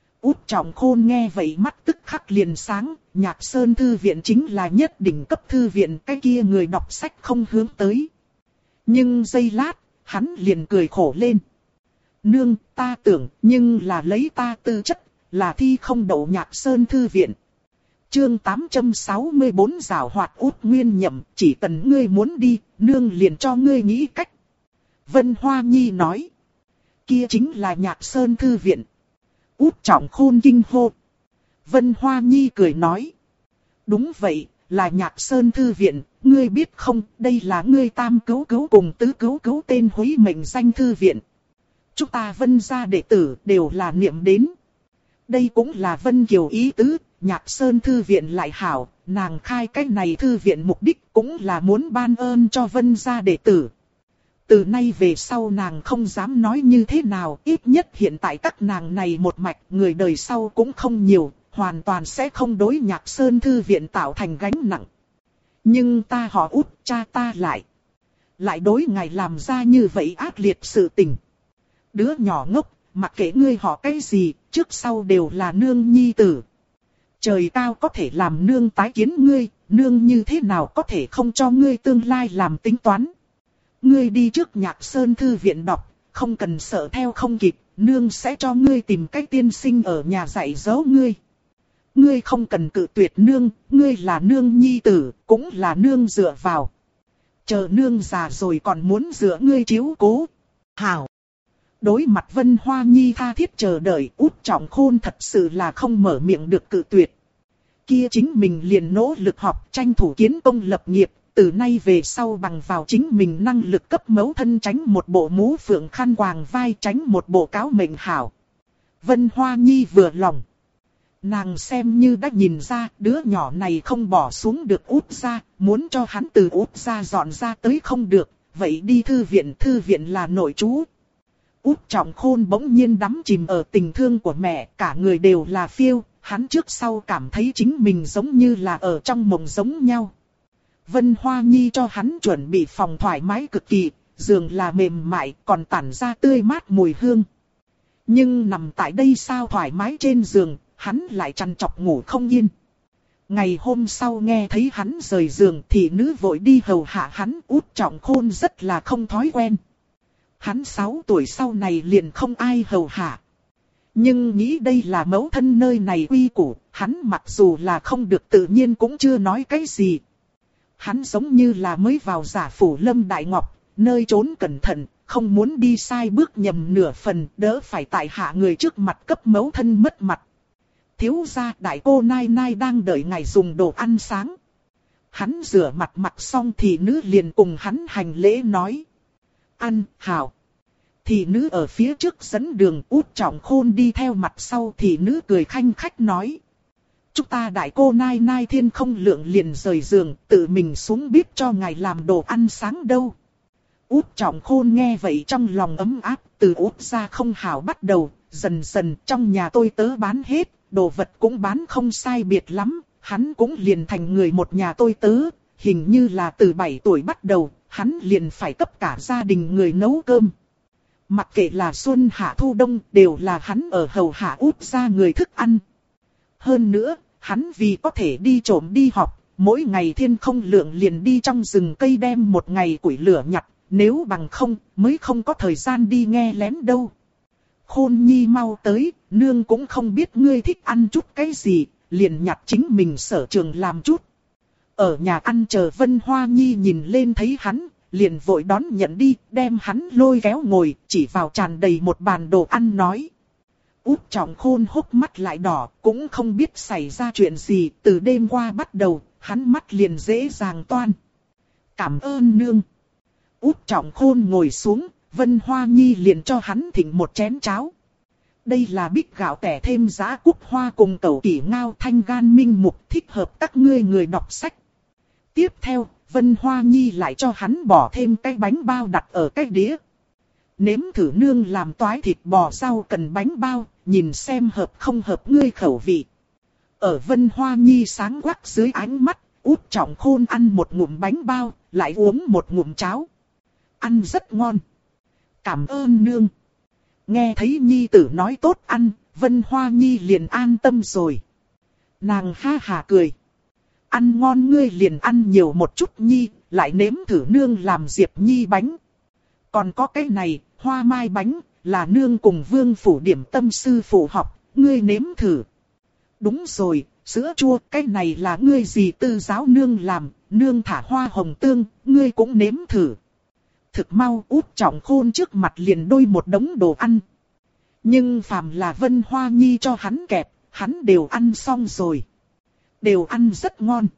Út Trọng Khôn nghe vậy mắt tức khắc liền sáng, Nhạc Sơn Thư Viện chính là nhất đỉnh cấp thư viện, cái kia người đọc sách không hướng tới. Nhưng giây lát, hắn liền cười khổ lên. Nương, ta tưởng, nhưng là lấy ta tư chất, là thi không đậu Nhạc Sơn Thư Viện. Chương 864 giảo hoạt Út Nguyên Nhậm, chỉ cần ngươi muốn đi, nương liền cho ngươi nghĩ cách. Vân Hoa Nhi nói. Kia chính là Nhạc Sơn Thư Viện. Út Trọng Khôn kinh hô. Vân Hoa Nhi cười nói. Đúng vậy, là Nhạc Sơn Thư Viện, ngươi biết không, đây là ngươi tam cứu cứu cùng tứ cứu cứu tên húy mệnh danh thư viện. Chúng ta Vân gia đệ tử đều là niệm đến. Đây cũng là Vân Kiều ý tứ, Nhạc Sơn Thư Viện lại hảo, nàng khai cái này thư viện mục đích cũng là muốn ban ơn cho Vân gia đệ tử. Từ nay về sau nàng không dám nói như thế nào, ít nhất hiện tại các nàng này một mạch, người đời sau cũng không nhiều, hoàn toàn sẽ không đối Nhạc Sơn Thư Viện tạo thành gánh nặng. Nhưng ta họ Út, cha ta lại đối ngài làm ra như vậy ác liệt sự tình. Đứa nhỏ ngốc, mặc kệ ngươi họ cái gì, trước sau đều là nương nhi tử. Trời cao có thể làm nương tái kiến ngươi, nương như thế nào có thể không cho ngươi tương lai làm tính toán. Ngươi đi trước Nhạc Sơn Thư Viện đọc, không cần sợ theo không kịp, nương sẽ cho ngươi tìm cách tiên sinh ở nhà dạy dỗ ngươi. Ngươi không cần cự tuyệt nương, ngươi là nương nhi tử, cũng là nương dựa vào. Chờ nương già rồi còn muốn dựa ngươi chiếu cố. Hảo. Đối mặt Vân Hoa Nhi tha thiết chờ đợi, Út Trọng Khôn thật sự là không mở miệng được cự tuyệt. kia chính mình liền nỗ lực học tranh thủ kiến công lập nghiệp, từ nay về sau bằng vào chính mình năng lực cấp mẫu thân tránh một bộ mũ phượng khăn quàng vai, tránh một bộ cáo mệnh hảo. Vân Hoa Nhi vừa lòng. Nàng xem như đã nhìn ra đứa nhỏ này không bỏ xuống được Út gia, muốn cho hắn từ Út gia dọn ra tới không được, vậy đi thư viện là nội trú. Út Trọng Khôn bỗng nhiên đắm chìm ở tình thương của mẹ, cả người đều là phiêu, hắn trước sau cảm thấy chính mình giống như là ở trong mộng giống nhau. Vân Hoa Nhi cho hắn chuẩn bị phòng thoải mái cực kỳ, giường là mềm mại còn tản ra tươi mát mùi hương. Nhưng nằm tại đây sao thoải mái trên giường, hắn lại trằn trọc ngủ không yên. Ngày hôm sau nghe thấy hắn rời giường thì nữ vội đi hầu hạ hắn. Út Trọng Khôn rất là không thói quen. Hắn 6 tuổi sau này liền không ai hầu hạ. Nhưng nghĩ đây là mẫu thân nơi này quy củ, hắn mặc dù là không được tự nhiên cũng chưa nói cái gì. Hắn giống như là mới vào Giả Phủ Lâm Đại Ngọc, nơi trốn cẩn thận, không muốn đi sai bước nhầm nửa phần, đỡ phải tại hạ người trước mặt cấp mẫu thân mất mặt. Thiếu gia, đại cô Nai Nai đang đợi ngài dùng đồ ăn sáng. Hắn rửa mặt mặc xong thì nữ liền cùng hắn hành lễ nói. Ăn, hảo. Thì nữ ở phía trước dẫn đường. Út Trọng Khôn đi theo mặt sau thì nữ cười khanh khách nói. Chúng ta đại cô Nai Nai thiên không lượng liền rời giường, tự mình xuống bếp cho ngài làm đồ ăn sáng đâu. Út Trọng Khôn nghe vậy trong lòng ấm áp, từ Út gia không hảo bắt đầu, dần dần trong nhà tôi tớ bán hết, đồ vật cũng bán không sai biệt lắm, hắn cũng liền thành người một nhà tôi tớ, hình như là từ 7 tuổi bắt đầu, hắn liền phải cấp cả gia đình người nấu cơm. Mặc kệ là xuân hạ thu đông đều là hắn ở hầu hạ Út gia người thức ăn. Hơn nữa, hắn vì có thể đi trộm đi học, mỗi ngày thiên không lượng liền đi trong rừng cây đem một ngày củi lửa nhặt, nếu bằng không mới không có thời gian đi nghe lén đâu. Khôn Nhi mau tới, nương cũng không biết ngươi thích ăn chút cái gì, liền nhặt chính mình sở trường làm chút. Ở nhà ăn chờ Vân Hoa Nhi nhìn lên thấy hắn, liền vội đón nhận đi, đem hắn lôi kéo ngồi, chỉ vào tràn đầy một bàn đồ ăn nói. Út Trọng Khôn hốc mắt lại đỏ, cũng không biết xảy ra chuyện gì, từ đêm qua bắt đầu, hắn mắt liền dễ dàng toan. Cảm ơn nương. Út Trọng Khôn ngồi xuống, Vân Hoa Nhi liền cho hắn thịnh một chén cháo. Đây là bích gạo tẻ thêm giá cúc hoa cùng cẩu kỷ ngao thanh gan minh mục, thích hợp các ngươi người đọc sách. Tiếp theo, Vân Hoa Nhi lại cho hắn bỏ thêm cái bánh bao đặt ở cái đĩa. Nếm thử nương làm toái thịt bò rau cần bánh bao, nhìn xem hợp không hợp ngươi khẩu vị. Ở Vân Hoa Nhi sáng quắc dưới ánh mắt, Út Trọng Khôn ăn một ngụm bánh bao, lại uống một ngụm cháo. Ăn rất ngon. Cảm ơn nương. Nghe thấy Nhi tử nói tốt ăn, Vân Hoa Nhi liền an tâm rồi. Nàng ha hà cười. Ăn ngon ngươi liền ăn nhiều một chút Nhi, lại nếm thử nương làm Diệp Nhi bánh. Còn có cái này, hoa mai bánh, là nương cùng Vương Phủ điểm tâm sư phụ học, ngươi nếm thử. Đúng rồi, sữa chua, cái này là ngươi dì Tư giáo nương làm, nương thả hoa hồng tương, ngươi cũng nếm thử. Thực mau Út Trọng Khôn trước mặt liền đôi một đống đồ ăn. Nhưng phàm là Vân Hoa Nhi cho hắn kẹp, hắn đều ăn xong rồi. Đều ăn rất ngon.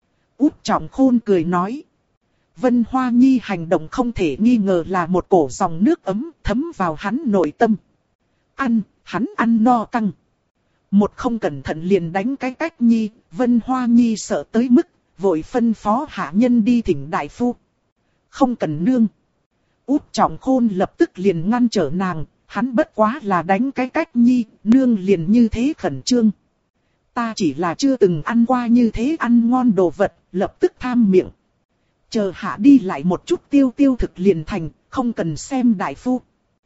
Út Trọng Khôn cười nói. Vân Hoa Nhi hành động không thể nghi ngờ là một cổ dòng nước ấm thấm vào hắn nội tâm. Ăn, hắn ăn no căng. Một không cẩn thận liền đánh cái cách Nhi, Vân Hoa Nhi sợ tới mức, vội phân phó hạ nhân đi thỉnh đại phu. Không cần nương. Út Trọng Khôn lập tức liền ngăn trở nàng, hắn bất quá là đánh cái cách Nhi, nương liền như thế khẩn trương. Ta chỉ là chưa từng ăn qua như thế ăn ngon đồ vật, lập tức tham miệng. Chờ hạ đi lại một chút tiêu thực liền thành, không cần xem đại phu.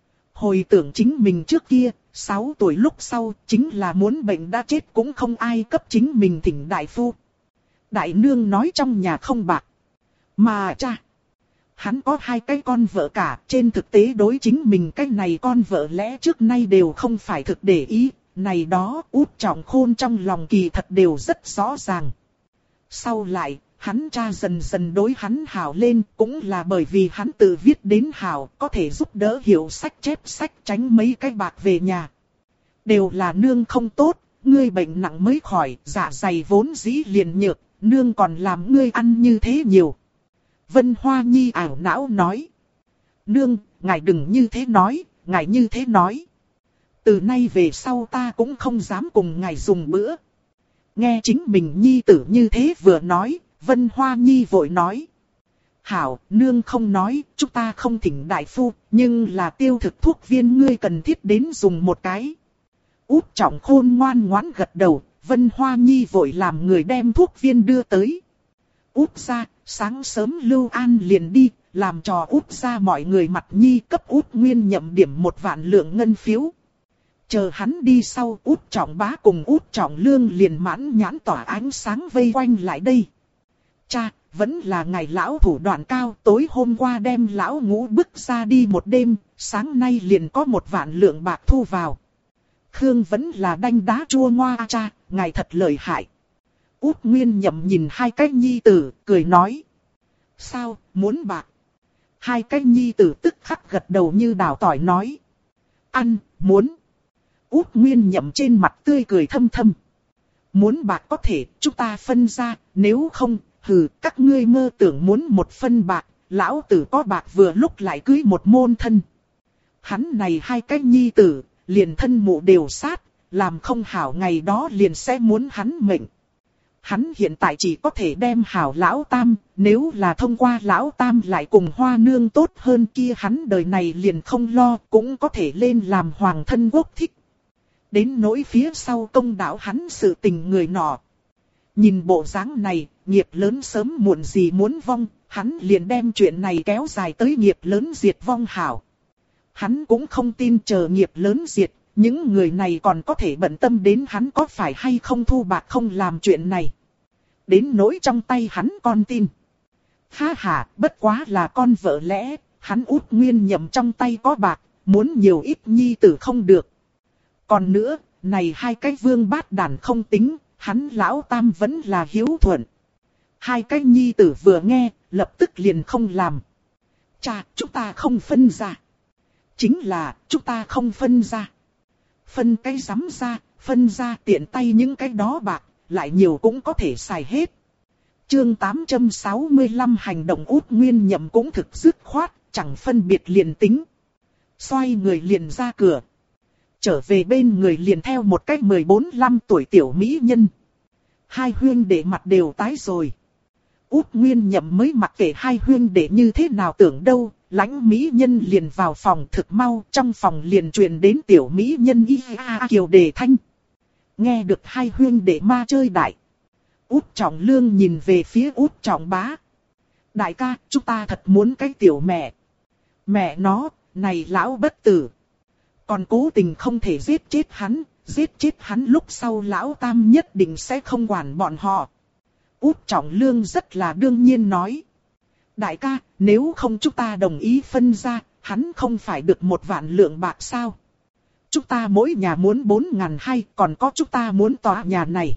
Hồi tưởng chính mình trước kia, 6 tuổi lúc sau, chính là muốn bệnh đã chết cũng không ai cấp chính mình thỉnh đại phu. Đại nương nói trong nhà không bạc. Mà cha, hắn có 2 cái con vợ cả, trên thực tế đối chính mình cái này con vợ lẽ trước nay đều không phải thực để ý. Này đó, Út Trọng Khôn trong lòng kỳ thật đều rất rõ ràng. Sau lại, hắn cha dần dần đối hắn hảo lên, cũng là bởi vì hắn tự viết đến hảo, có thể giúp đỡ hiểu sách chép sách tránh mấy cái bạc về nhà. Đều là nương không tốt, ngươi bệnh nặng mới khỏi, dạ dày vốn dĩ liền nhược, nương còn làm ngươi ăn như thế nhiều. Vân Hoa Nhi ảo não nói. Nương, ngài đừng như thế nói, ngài như thế nói. Từ nay về sau ta cũng không dám cùng ngài dùng bữa. Nghe chính mình Nhi tử như thế vừa nói, Vân Hoa Nhi vội nói. Hảo, nương không nói, chúng ta không thỉnh đại phu, nhưng là tiêu thực thuốc viên ngươi cần thiết đến dùng một cái. Út Trọng Khôn ngoan ngoãn gật đầu, Vân Hoa Nhi vội làm người đem thuốc viên đưa tới. Út ra, sáng sớm Lưu An liền đi, làm cho Út ra mọi người mặt Nhi cấp Út Nguyên Nhậm điểm 1 vạn lượng ngân phiếu. Chờ hắn đi sau, Út Trọng Bá cùng Út Trọng Lương liền mãn nhãn tỏa ánh sáng vây quanh lại đây. Cha, vẫn là ngày lão thủ đoạn cao, tối hôm qua đem lão Ngũ bức ra đi một đêm, sáng nay liền có 1 vạn lượng bạc thu vào. Khương vẫn là đanh đá chua ngoa cha, ngài thật lợi hại. Út Nguyên Nhậm nhìn hai cái nhi tử, cười nói. Sao, muốn bạc? Hai cái nhi tử tức khắc gật đầu như đào tỏi nói. Ăn, muốn. Út Nguyên Nhậm trên mặt tươi cười thâm thâm. Muốn bạc có thể, chúng ta phân ra, nếu không, các ngươi mơ tưởng muốn 1 phân bạc, lão tử có bạc vừa lúc lại cưới một môn thân. Hắn này hai cái nhi tử, liền thân mụ đều sát, làm không hảo ngày đó liền sẽ muốn hắn mệnh. Hắn hiện tại chỉ có thể đem hảo lão tam, nếu là thông qua lão tam lại cùng Hoa Nương tốt hơn kia hắn đời này liền không lo, cũng có thể lên làm hoàng thân quốc thích. Đến nỗi phía sau công đạo hắn sự tình người nọ. Nhìn bộ dáng này, nghiệp lớn sớm muộn gì muốn vong, hắn liền đem chuyện này kéo dài tới nghiệp lớn diệt vong hảo. Hắn cũng không tin chờ nghiệp lớn diệt, những người này còn có thể bận tâm đến hắn có phải hay không thu bạc không làm chuyện này. Đến nỗi trong tay hắn con tin. Ha ha, bất quá là con vợ lẽ, hắn Út Nguyên Nhậm trong tay có bạc, muốn nhiều ít nhi tử không được. Còn nữa, này hai cái vương bát đàn không tính, hắn lão tam vẫn là hiếu thuận. Hai cái nhi tử vừa nghe, lập tức liền không làm. Cha, chúng ta không phân ra. Chính là, chúng ta không phân ra. Phân cái rắm ra, phân ra tiện tay những cái đó bạc, lại nhiều cũng có thể xài hết. Chương 865 hành động Út Nguyên Nhậm cũng thực dứt khoát, chẳng phân biệt liền tính. Xoay người liền ra cửa. Trở về bên người liền theo một cái 14-15 tuổi tiểu mỹ nhân. Hai huynh đệ mặt đều tái rồi. Út Nguyên Nhậm mới mặc kệ hai huynh đệ như thế nào tưởng đâu, lãnh mỹ nhân liền vào phòng thực mau, trong phòng liền truyền đến tiểu mỹ nhân kiều đề thanh. Nghe được hai huynh đệ ma chơi đại. Út Trọng Lương nhìn về phía Út Trọng Bá. Đại ca, chúng ta thật muốn cái tiểu mẹ. Mẹ nó, này lão bất tử. Còn cố tình không thể giết chết hắn lúc sau lão tam nhất định sẽ không quản bọn họ. Út Trọng Lương rất là đương nhiên nói. Đại ca, nếu không chúng ta đồng ý phân ra, hắn không phải được 1 vạn lượng bạc sao? Chúng ta mỗi nhà muốn 4.200, còn có chúng ta muốn tòa nhà này.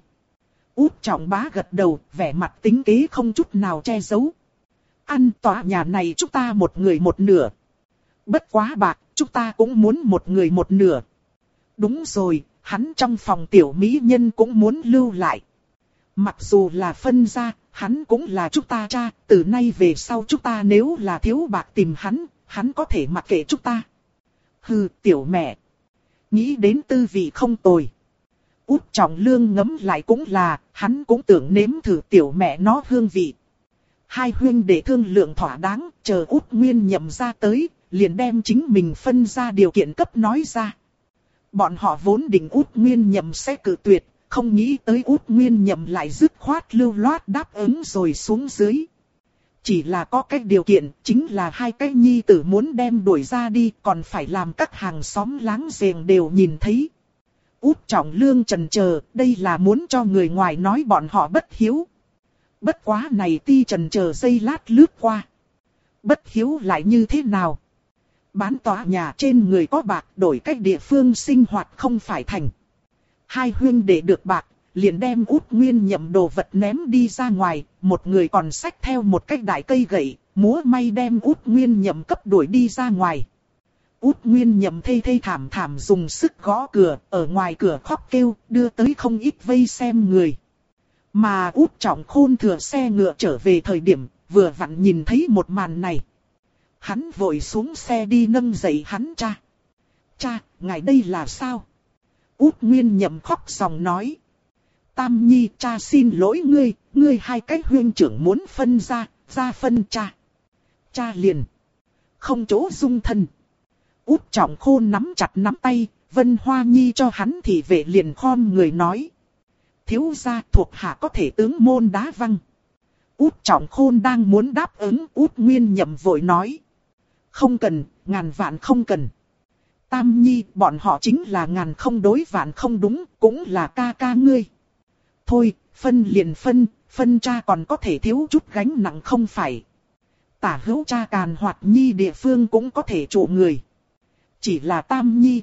Út Trọng Bá gật đầu, vẻ mặt tính kế không chút nào che giấu. Ăn tòa nhà này chúng ta một người một nửa. Bất quá bạc, chúng ta cũng muốn một người một nửa. Đúng rồi, hắn trong phòng tiểu mỹ nhân cũng muốn lưu lại. Mặc dù là phân ra, hắn cũng là chúng ta cha, từ nay về sau chúng ta nếu là thiếu bạc tìm hắn có thể mặc kệ chúng ta. Hừ, tiểu mẹ. Nghĩ đến tư vị không tồi. Út Trọng Lương ngấm lại cũng là, hắn cũng tưởng nếm thử tiểu mẹ nó hương vị. Hai huynh đệ thương lượng thỏa đáng, chờ Út Nguyên Nhậm ra tới, liền đem chính mình phân ra điều kiện cấp nói ra. Bọn họ vốn định Út Nguyên Nhậm sẽ cự tuyệt, không nghĩ tới Út Nguyên Nhậm lại dứt khoát lưu loát đáp ứng rồi xuống dưới. Chỉ là có cái điều kiện, chính là hai cái nhi tử muốn đem đuổi ra đi, còn phải làm các hàng xóm láng giềng đều nhìn thấy. Út Trọng Lương chần chờ, đây là muốn cho người ngoài nói bọn họ bất hiếu. Bất quá này ti chần chờ giây lát lướt qua. Bất hiếu lại như thế nào? Bán tòa nhà trên người có bạc đổi cách địa phương sinh hoạt không phải thành. Hai huynh đệ được bạc, liền đem Út Nguyên Nhậm đồ vật ném đi ra ngoài, một người còn xách theo một cái đại cây gậy, múa may đem Út Nguyên Nhậm cấp đuổi đi ra ngoài. Út Nguyên Nhậm thê thê thảm thảm dùng sức gõ cửa, ở ngoài cửa khóc kêu, đưa tới không ít vây xem người. Mà Út Trọng Khôn thừa xe ngựa trở về thời điểm, vừa vặn nhìn thấy một màn này. Hắn vội xuống xe đi nâng dậy hắn cha. Cha, ngài đây là sao? Út Nguyên Nhậm khóc ròng nói. Tam Nhi, cha xin lỗi ngươi hai cái huynh trưởng muốn phân ra phân cha. Cha liền. Không chỗ dung thân. Út Trọng Khôn nắm chặt nắm tay, Vân Hoa Nhi cho hắn thì vệ liền khom người nói. Thiếu gia thuộc hạ có thể tướng môn đá văng. Út Trọng Khôn đang muốn đáp ứng, Út Nguyên Nhậm vội nói. Không cần, ngàn vạn không cần. Tam Nhi, bọn họ chính là ngàn không đối vạn không đúng, cũng là ca ca ngươi. Thôi, phân liền phân cha còn có thể thiếu chút gánh nặng không phải. Tả hữu cha càn hoạt nhi địa phương cũng có thể trụ người. Chỉ là Tam Nhi,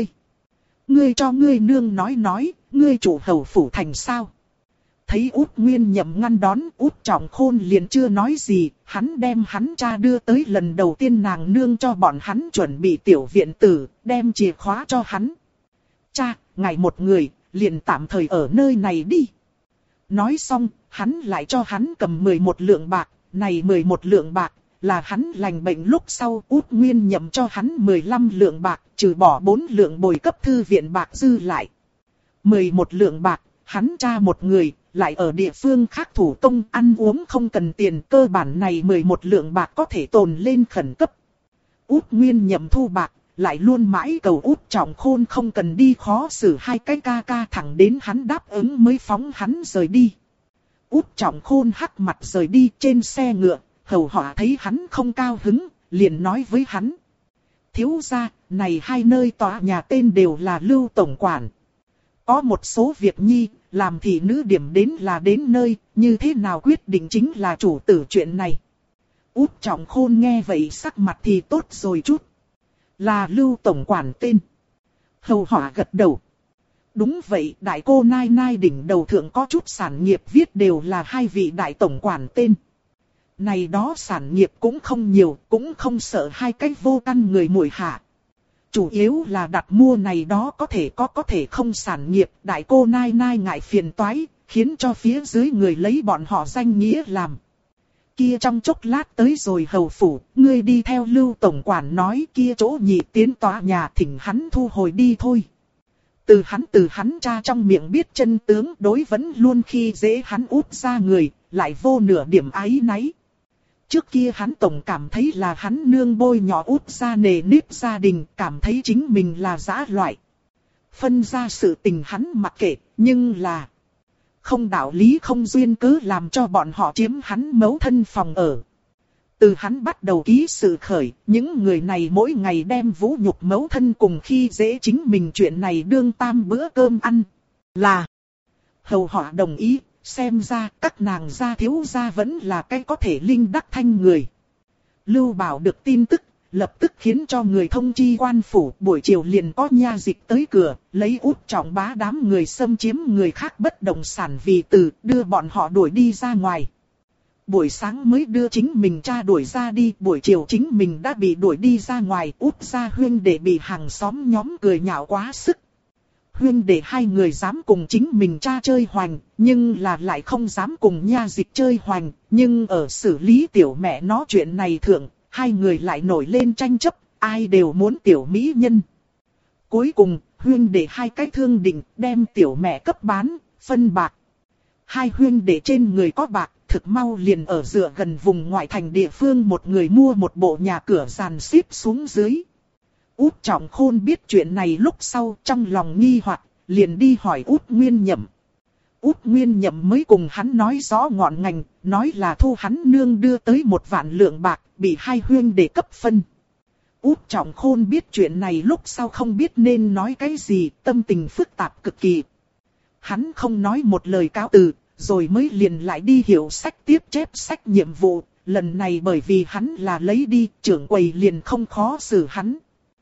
ngươi cho ngươi nương nói, ngươi trụ hầu phủ thành sao? Thấy Út Nguyên Nhậm ngăn đón, Út Trọng Khôn liền chưa nói gì, hắn đem hắn cha đưa tới lần đầu tiên nàng nương cho bọn hắn chuẩn bị tiểu viện tử, đem chìa khóa cho hắn. Cha, ngài một người, liền tạm thời ở nơi này đi. Nói xong, hắn lại cho hắn cầm 11 lượng bạc, này 11 lượng bạc, là hắn lành bệnh lúc sau Út Nguyên Nhậm cho hắn 15 lượng bạc, trừ bỏ 4 lượng bồi cấp thư viện bạc dư lại. 11 lượng bạc, hắn cha một người, lại ở địa phương khác thủ công ăn uống không cần tiền, cơ bản này 11 lượng bạc có thể tồn lên khẩn cấp. Út Nguyên Nhậm thu bạc, lại luôn mãi cầu Út Trọng Khôn không cần đi khó xử hai cái ca ca, thẳng đến hắn đáp ứng mới phóng hắn rời đi. Út Trọng Khôn hắc mặt rời đi trên xe ngựa, hầu họ thấy hắn không cao hứng, liền nói với hắn. Thiếu gia, này hai nơi tòa nhà tên đều là Lưu tổng quản. Có một số việc nhi, làm thị nữ điểm đến là đến nơi, như thế nào quyết định chính là chủ tử chuyện này. Út Trọng Khôn nghe vậy sắc mặt thì tốt rồi chút. Là Lưu tổng quản tên. Hầu họ gật đầu. Đúng vậy, đại cô Nai Nai đỉnh đầu thượng có chút sản nghiệp viết đều là hai vị đại tổng quản tên. Này đó sản nghiệp cũng không nhiều, cũng không sợ hai cái vô căn người muội hạ. Chủ yếu là đặt mua này đó có thể không sản nghiệp, đại cô Nai Nai ngại phiền toái, khiến cho phía dưới người lấy bọn họ danh nghĩa làm. Kia trong chốc lát tới rồi hầu phủ, ngươi đi theo Lưu tổng quản nói kia chỗ nhị tiến tòa nhà thỉnh hắn thu hồi đi thôi. Từ hắn cha trong miệng biết chân tướng, đối vẫn luôn khi dễ hắn Út ra người, lại vô nửa điểm áy náy. Trước kia hắn tổng cảm thấy là hắn nương bôi nhỏ Út ra nề nếp gia đình, cảm thấy chính mình là dã loại. Phân ra sự tình hắn mặc kệ, nhưng là không đạo lý không duyên cớ làm cho bọn họ chiếm hắn mẫu thân phòng ở. Từ hắn bắt đầu ký sự khởi, những người này mỗi ngày đem vũ nhục mẫu thân cùng khi dễ chính mình chuyện này đương tam bữa cơm ăn. Là hầu họ đồng ý, xem ra các nàng gia thiếu gia vẫn là cái có thể linh đắc thanh người. Lưu Bảo được tin tức, lập tức khiến cho người thông chi quan phủ, buổi chiều liền có nha dịch tới cửa, lấy Út Trọng Bá đám người xâm chiếm người khác bất động sản vì từ, đưa bọn họ đuổi đi ra ngoài. Buổi sáng mới đưa chính mình cha đuổi ra đi, buổi chiều chính mình đã bị đuổi đi ra ngoài, Út gia huynh đệ bị hàng xóm nhóm cười nhạo quá sức. Huynh đệ hai người dám cùng chính mình cha chơi hoành, nhưng là lại không dám cùng nha dịch chơi hoành, nhưng ở xử lý tiểu mẹ nó chuyện này thượng, hai người lại nổi lên tranh chấp, ai đều muốn tiểu mỹ nhân. Cuối cùng, huynh đệ hai cái thương định đem tiểu mẹ cấp bán, phân bạc. Hai huynh đệ trên người có bạc, thực mau liền ở dựa gần vùng ngoại thành địa phương một người mua một bộ nhà cửa dàn xếp xuống dưới. Út Trọng Khôn biết chuyện này lúc sau trong lòng nghi hoặc, liền đi hỏi Út Nguyên Nhậm. Út Nguyên Nhậm mới cùng hắn nói rõ ngọn ngành, nói là thu hắn nương đưa tới 1 vạn lượng bạc, bị hai huynh đệ cấp phân. Út Trọng Khôn biết chuyện này lúc sau không biết nên nói cái gì, tâm tình phức tạp cực kỳ. Hắn không nói một lời cáo từ, rồi mới liền lại đi hiểu sách tiếp chép sách nhiệm vụ, lần này bởi vì hắn là lấy đi, trưởng quầy liền không khó xử hắn.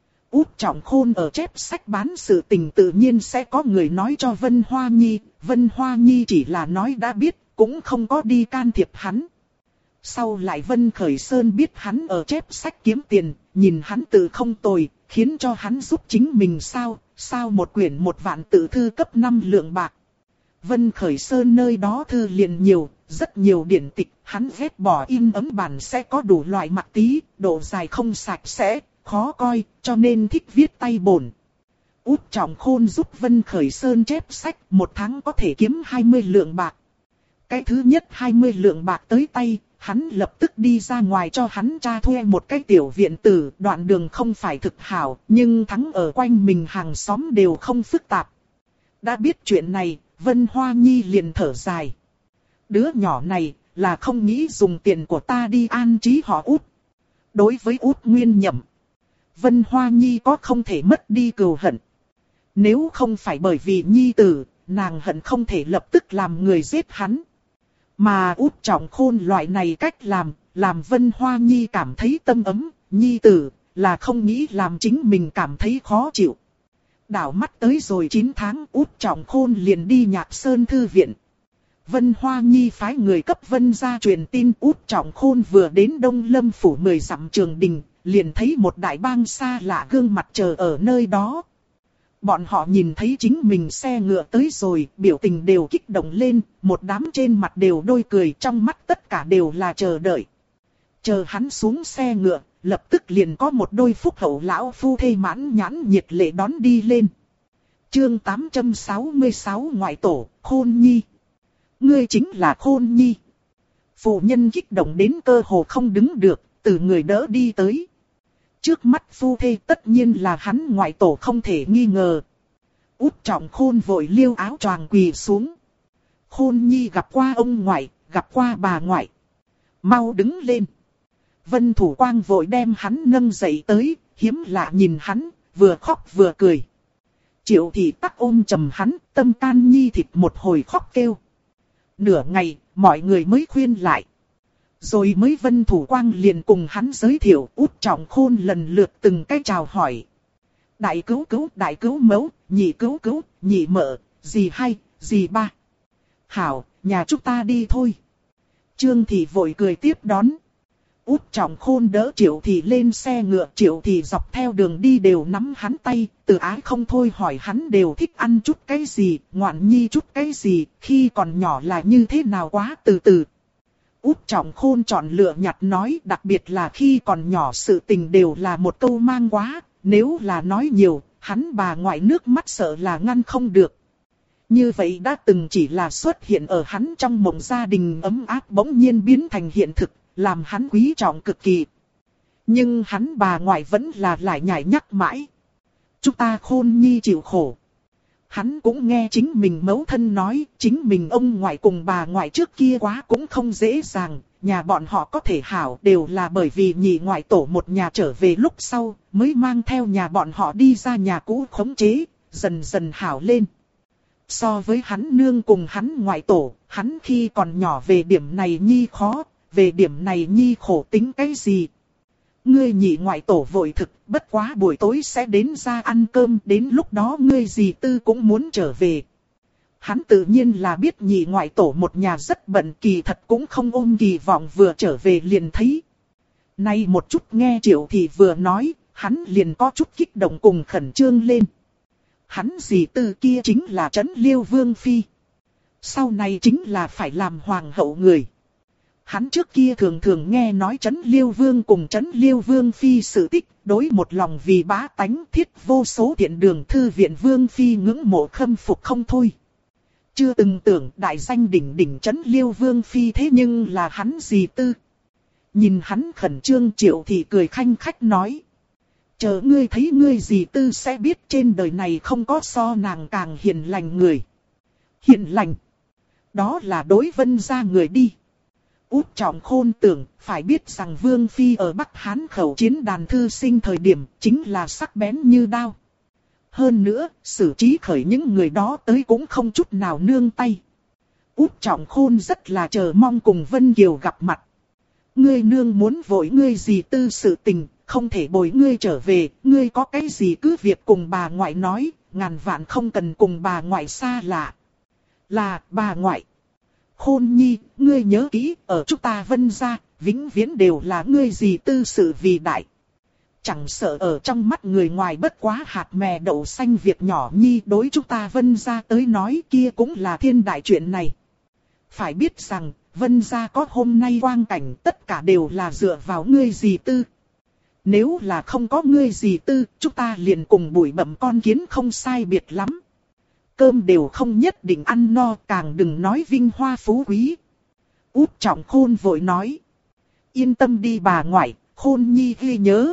Út Trọng Khôn ở chép sách bán sự tình tự nhiên sẽ có người nói cho Vân Hoa Nhi, Vân Hoa Nhi chỉ là nói đã biết, cũng không có đi can thiệp hắn. Sau lại Vân Khởi Sơn biết hắn ở chép sách kiếm tiền, nhìn hắn tự không tồi, khiến cho hắn giúp chính mình sao một quyển 1 vạn tự thư cấp 5 lượng bạc. Vân Khởi Sơn nơi đó thư liền nhiều, rất nhiều điển tịch, hắn ghét bỏ in ấm bản sẽ có đủ loại mặt tí, độ dài không sạch sẽ, khó coi, cho nên thích viết tay bổn. Út Trọng Khôn giúp Vân Khởi Sơn chép sách, 1 tháng có thể kiếm 20 lượng bạc. Cái thứ nhất 20 lượng bạc tới tay, hắn lập tức đi ra ngoài cho hắn cha thuê một cái tiểu viện tử, đoạn đường không phải thực hảo, nhưng thắng ở quanh mình hàng xóm đều không phức tạp. Đã biết chuyện này, Vân Hoa Nhi liền thở dài. Đứa nhỏ này là không nghĩ dùng tiền của ta đi an trí họ Út. Đối với Út Nguyên Nhậm, Vân Hoa Nhi có không thể mất đi cừu hận. Nếu không phải bởi vì Nhi tử, nàng hận không thể lập tức làm người giết hắn. Mà Út Trọng Khôn loại này cách làm Vân Hoa Nhi cảm thấy tâm ấm, Nhi tử là không nghĩ làm chính mình cảm thấy khó chịu. Đảo mắt tới rồi 9 tháng, Út Trọng Khôn liền đi Nhạc Sơn Thư Viện. Vân Hoa Nhi phái người cấp Vân gia truyền tin Út Trọng Khôn vừa đến Đông Lâm Phủ 10 dặm Trường Đình, liền thấy một đại bang xa lạ gương mặt chờ ở nơi đó. Bọn họ nhìn thấy chính mình xe ngựa tới rồi, biểu tình đều kích động lên, một đám trên mặt đều đôi cười, trong mắt tất cả đều là chờ đợi. Chờ hắn xuống xe ngựa, lập tức liền có một đôi phúc hậu lão phu thê mãn nhãn nhiệt lệ đón đi lên. Chương 866 ngoại tổ, Khôn Nhi. Ngươi chính là Khôn Nhi. Phụ nhân kích động đến cơ hồ không đứng được, từ người đỡ đi tới. Trước mắt phu thê tất nhiên là hắn ngoại tổ không thể nghi ngờ. Út Trọng Khôn vội liêu áo choàng quỳ xuống. Khôn Nhi gặp qua ông ngoại, gặp qua bà ngoại. Mau đứng lên. Vân Thủ Quang vội đem hắn nâng dậy tới, hiếm lạ nhìn hắn, vừa khóc vừa cười. Triệu Thị tắc ôm chầm hắn, tâm can nhi thịt một hồi khóc kêu. Nửa ngày, mọi người mới khuyên lại. Rồi mới Vân Thủ Quang liền cùng hắn giới thiệu. Út Trọng Khôn lần lượt từng cái chào hỏi. Đại cứu mẫu, nhị cứu, nhị mợ, dì hai, dì ba. Hảo, nhà chúng ta đi thôi. Trương Thị vội cười tiếp đón. Út Trọng Khôn đỡ Triệu Thị lên xe ngựa. Triệu Thị dọc theo đường đi đều nắm hắn tay, từ ái không thôi hỏi hắn đều thích ăn chút cái gì, ngoạn nhi chút cái gì, khi còn nhỏ là như thế nào quá từ từ. Út Trọng Khôn chọn lựa nhặt nói, đặc biệt là khi còn nhỏ sự tình đều là một câu mang quá, nếu là nói nhiều, hắn bà ngoại nước mắt sợ là ngăn không được. Như vậy đã từng chỉ là xuất hiện ở hắn trong mộng gia đình ấm áp bỗng nhiên biến thành hiện thực, làm hắn quý trọng cực kỳ. Nhưng hắn bà ngoại vẫn là lại nhảy nhắc mãi. Chúng ta Khôn Nhi chịu khổ. Hắn cũng nghe chính mình mẫu thân nói, chính mình ông ngoại cùng bà ngoại trước kia quá cũng không dễ dàng, nhà bọn họ có thể hảo đều là bởi vì nhị ngoại tổ một nhà trở về lúc sau, mới mang theo nhà bọn họ đi ra nhà cũ khống chế, dần dần hảo lên. So với hắn nương cùng hắn ngoại tổ, hắn khi còn nhỏ về điểm này nhi khó, về điểm này nhi khổ tính cái gì. Ngươi nhị ngoại tổ vội thực, bất quá buổi tối sẽ đến ra ăn cơm, đến lúc đó ngươi dì tư cũng muốn trở về. Hắn tự nhiên là biết nhị ngoại tổ một nhà rất bận, kỳ thật cũng không ôm kỳ vọng vừa trở về liền thấy. Nay một chút nghe Triệu Thị vừa nói, hắn liền có chút kích động cùng khẩn trương lên. Hắn dì tư kia chính là Trấn Liêu Vương Phi. Sau này chính là phải làm hoàng hậu người. Hắn trước kia thường thường nghe nói Trấn Liêu Vương cùng Trấn Liêu Vương Phi sự tích, đối một lòng vì bá tánh thiết vô số thiện đường thư viện Vương Phi ngưỡng mộ khâm phục không thôi. Chưa từng tưởng đại danh đỉnh đỉnh Trấn Liêu Vương Phi thế nhưng là hắn dì tư. Nhìn hắn khẩn trương Triệu Thị cười khanh khách nói. Chờ ngươi thấy ngươi dì tư sẽ biết trên đời này không có so nàng càng hiền lành người. Hiền lành. Đó là đối Vân gia người đi. Út Trọng Khôn tưởng phải biết rằng Vương Phi ở Bắc Hán khẩu chiến đàn thư sinh thời điểm chính là sắc bén như đao. Hơn nữa, xử trí khởi những người đó tới cũng không chút nào nương tay. Út Trọng Khôn rất là chờ mong cùng Vân Kiều gặp mặt. Ngươi nương muốn vội ngươi gì tư sự tình, không thể bồi ngươi trở về, ngươi có cái gì cứ việc cùng bà ngoại nói, ngàn vạn không cần cùng bà ngoại xa lạ. Là bà ngoại. Khôn Nhi, ngươi nhớ kỹ, ở chúng ta Vân gia, vĩnh viễn đều là ngươi dì tư sự vì đại. Chẳng sợ ở trong mắt người ngoài bất quá hạt mè đậu xanh việc nhỏ nhi, đối chúng ta Vân gia tới nói kia cũng là thiên đại chuyện này. Phải biết rằng, Vân gia có hôm nay quang cảnh tất cả đều là dựa vào ngươi dì tư. Nếu là không có ngươi dì tư, chúng ta liền cùng bụi bặm con kiến không sai biệt lắm. Cơm đều không nhất định ăn no, càng đừng nói vinh hoa phú quý. Út Trọng Khôn vội nói. Yên tâm đi bà ngoại, Khôn nhi ghi nhớ.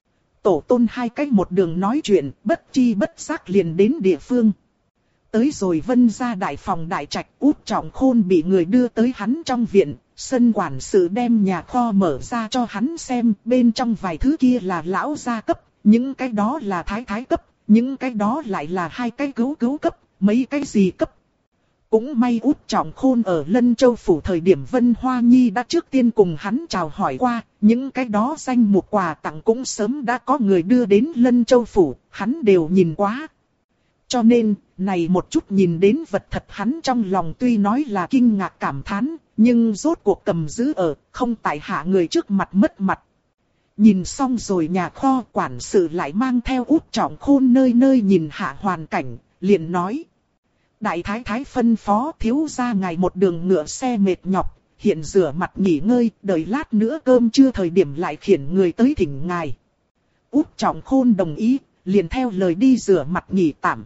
Tổ tôn hai cách một đường nói chuyện, bất chi bất giác liền đến địa phương. Tới rồi Vân gia đại phòng đại trạch, Út Trọng Khôn bị người đưa tới hắn trong viện. Sân quản sự đem nhà kho mở ra cho hắn xem, bên trong vài thứ kia là lão gia cấp, những cái đó là thái thái cấp, những cái đó lại là hai cái cứu cứu cấp, mấy cái gì cấp. Cũng may Út Trọng Khôn ở Lân Châu Phủ thời điểm Vân Hoa Nhi đã trước tiên cùng hắn chào hỏi qua, những cái đó danh mục quà tặng cũng sớm đã có người đưa đến Lân Châu Phủ, hắn đều nhìn quá. Cho nên, này một chút nhìn đến vật thật hắn trong lòng tuy nói là kinh ngạc cảm thán, nhưng rốt cuộc cầm giữ ở, không tại hạ người trước mặt mất mặt. Nhìn xong rồi nhà kho, quản sự lại mang theo Út Trọng Khôn nơi nơi nhìn hạ hoàn cảnh, liền nói. Đại thái thái phân phó thiếu gia ngài một đường ngựa xe mệt nhọc, hiện rửa mặt nghỉ ngơi, đợi lát nữa cơm trưa thời điểm lại khiển người tới thỉnh ngài. Út Trọng Khôn đồng ý, liền theo lời đi rửa mặt nghỉ tạm.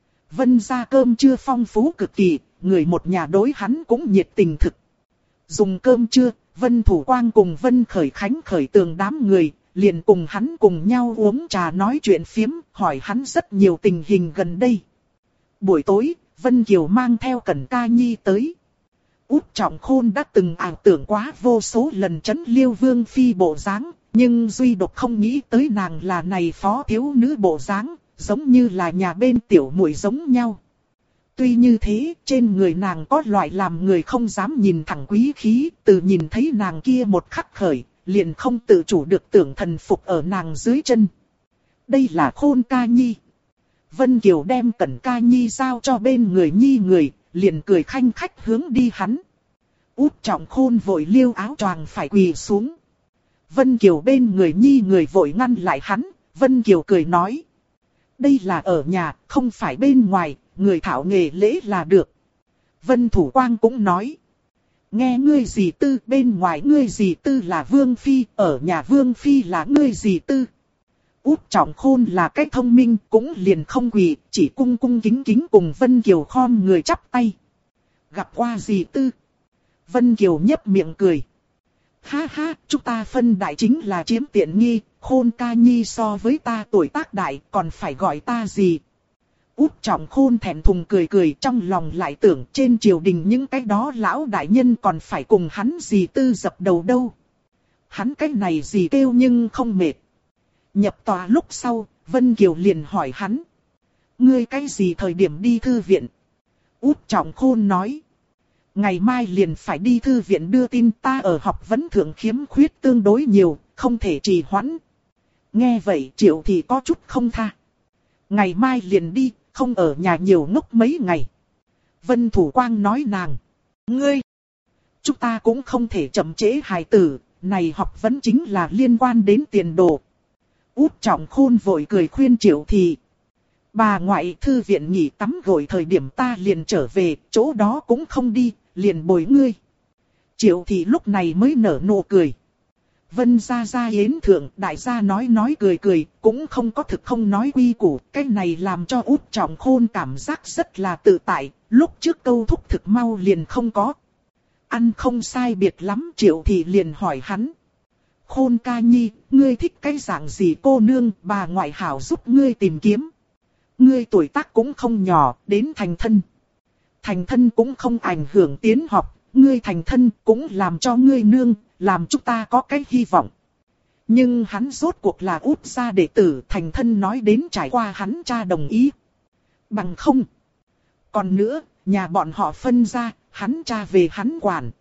Vân gia cơm trưa phong phú cực kỳ, người một nhà đối hắn cũng nhiệt tình thực. Dùng cơm trưa, Vân Thủ Quang cùng Vân Khởi Khánh khởi tường đám người, liền cùng hắn cùng nhau uống trà nói chuyện phiếm, hỏi hắn rất nhiều tình hình gần đây. Buổi tối, Vân Kiều mang theo Cẩn Ca Nhi tới. Út Trọng Khôn đã từng ảo tưởng quá vô số lần trấn Liêu Vương Phi bộ dáng, nhưng duy độc không nghĩ tới nàng là này phó thiếu nữ bộ dáng, giống như là nhà bên tiểu muội giống nhau. Tuy như thế, trên người nàng có loại làm người không dám nhìn thẳng quý khí, từ nhìn thấy nàng kia một khắc khởi, liền không tự chủ được tưởng thần phục ở nàng dưới chân. Đây là Khôn Ca Nhi. Vân Kiều đem Cẩn Ca Nhi giao cho bên người Nhi người, liền cười khanh khách hướng đi hắn. Út Trọng Khôn vội liêu áo choàng phải quỳ xuống. Vân Kiều bên người Nhi người vội ngăn lại hắn, Vân Kiều cười nói. Đây là ở nhà, không phải bên ngoài, người thảo nghề lễ là được. Vân Thủ Quang cũng nói. Nghe ngươi dì tư, bên ngoài ngươi dì tư là Vương Phi, ở nhà Vương Phi là ngươi dì tư. Út Trọng Khôn là cái thông minh, cũng liền không quỳ, chỉ cung cung kính kính cùng Vân Kiều khom người chắp tay. Gặp qua dì tư. Vân Kiều nhếch miệng cười. Ha ha, chúng ta phân đại chính là chiếm tiện nghi, Khôn Ca Nhi so với ta tuổi tác đại, còn phải gọi ta gì. Út Trọng Khôn thẹn thùng cười cười, trong lòng lại tưởng trên triều đình những cái đó lão đại nhân còn phải cùng hắn dì tư dập đầu đâu. Hắn cái này gì kêu nhưng không mệt. Nhập tòa lúc sau, Vân Kiều liền hỏi hắn. Ngươi cái gì thời điểm đi thư viện? Út Trọng Khôn nói. Ngày mai liền phải đi thư viện đưa tin, ta ở học vấn thượng khiếm khuyết tương đối nhiều, không thể trì hoãn. Nghe vậy Triệu thì có chút không tha. Ngày mai liền đi, không ở nhà nhiều ngốc mấy ngày. Vân Thủ Quang nói nàng. Ngươi! Chúng ta cũng không thể chậm trễ hài tử, này học vấn chính là liên quan đến tiền đồ. Út Trọng Khôn vội cười khuyên Triệu thì. Bà ngoại thư viện nghỉ tắm gội thời điểm ta liền trở về, chỗ đó cũng không đi, liền bồi ngươi. Triệu thì lúc này mới nở nụ cười. Vân gia gia yến thượng, đại gia nói cười cười, cũng không có thực không nói quy củ, cái này làm cho Út Trọng Khôn cảm giác rất là tự tại, lúc trước câu thúc thực mau liền không có. Ăn không sai biệt lắm, Triệu thì liền hỏi hắn. Khôn Ca Nhi, ngươi thích cái dạng gì cô nương, bà ngoại hảo giúp ngươi tìm kiếm. Ngươi tuổi tác cũng không nhỏ, đến thành thân. Thành thân cũng không ảnh hưởng tiến học, ngươi thành thân cũng làm cho ngươi nương, làm chúng ta có cái hy vọng. Nhưng hắn rốt cuộc là Út gia đệ tử, thành thân nói đến trải qua hắn cha đồng ý. Bằng không. Còn nữa, nhà bọn họ phân ra, hắn cha về hắn quản.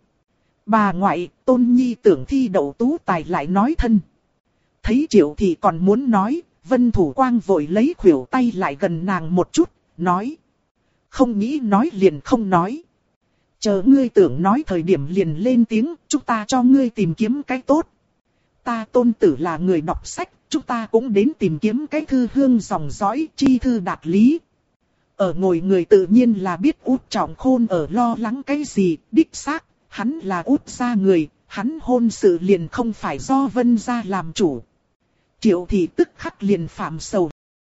Bà ngoại, Tôn Nhi tưởng thi đậu tú tài lại nói thân. Thấy Triệu thì còn muốn nói, Vân Thủ Quang vội lấy khuỷu tay lại gần nàng một chút, nói. Không nghĩ nói liền không nói. Chờ ngươi tưởng nói thời điểm liền lên tiếng, chúng ta cho ngươi tìm kiếm cái tốt. Ta tôn tử là người đọc sách, chúng ta cũng đến tìm kiếm cái thư hương dòng dõi, chi thư đạt lý. Ở ngồi người tự nhiên là biết Út Trọng Khôn ở lo lắng cái gì, đích xác, hắn là Út gia người, hắn hôn sự liền không phải do Vân gia làm chủ. Triệu Thị tức khắc liền phạm sầu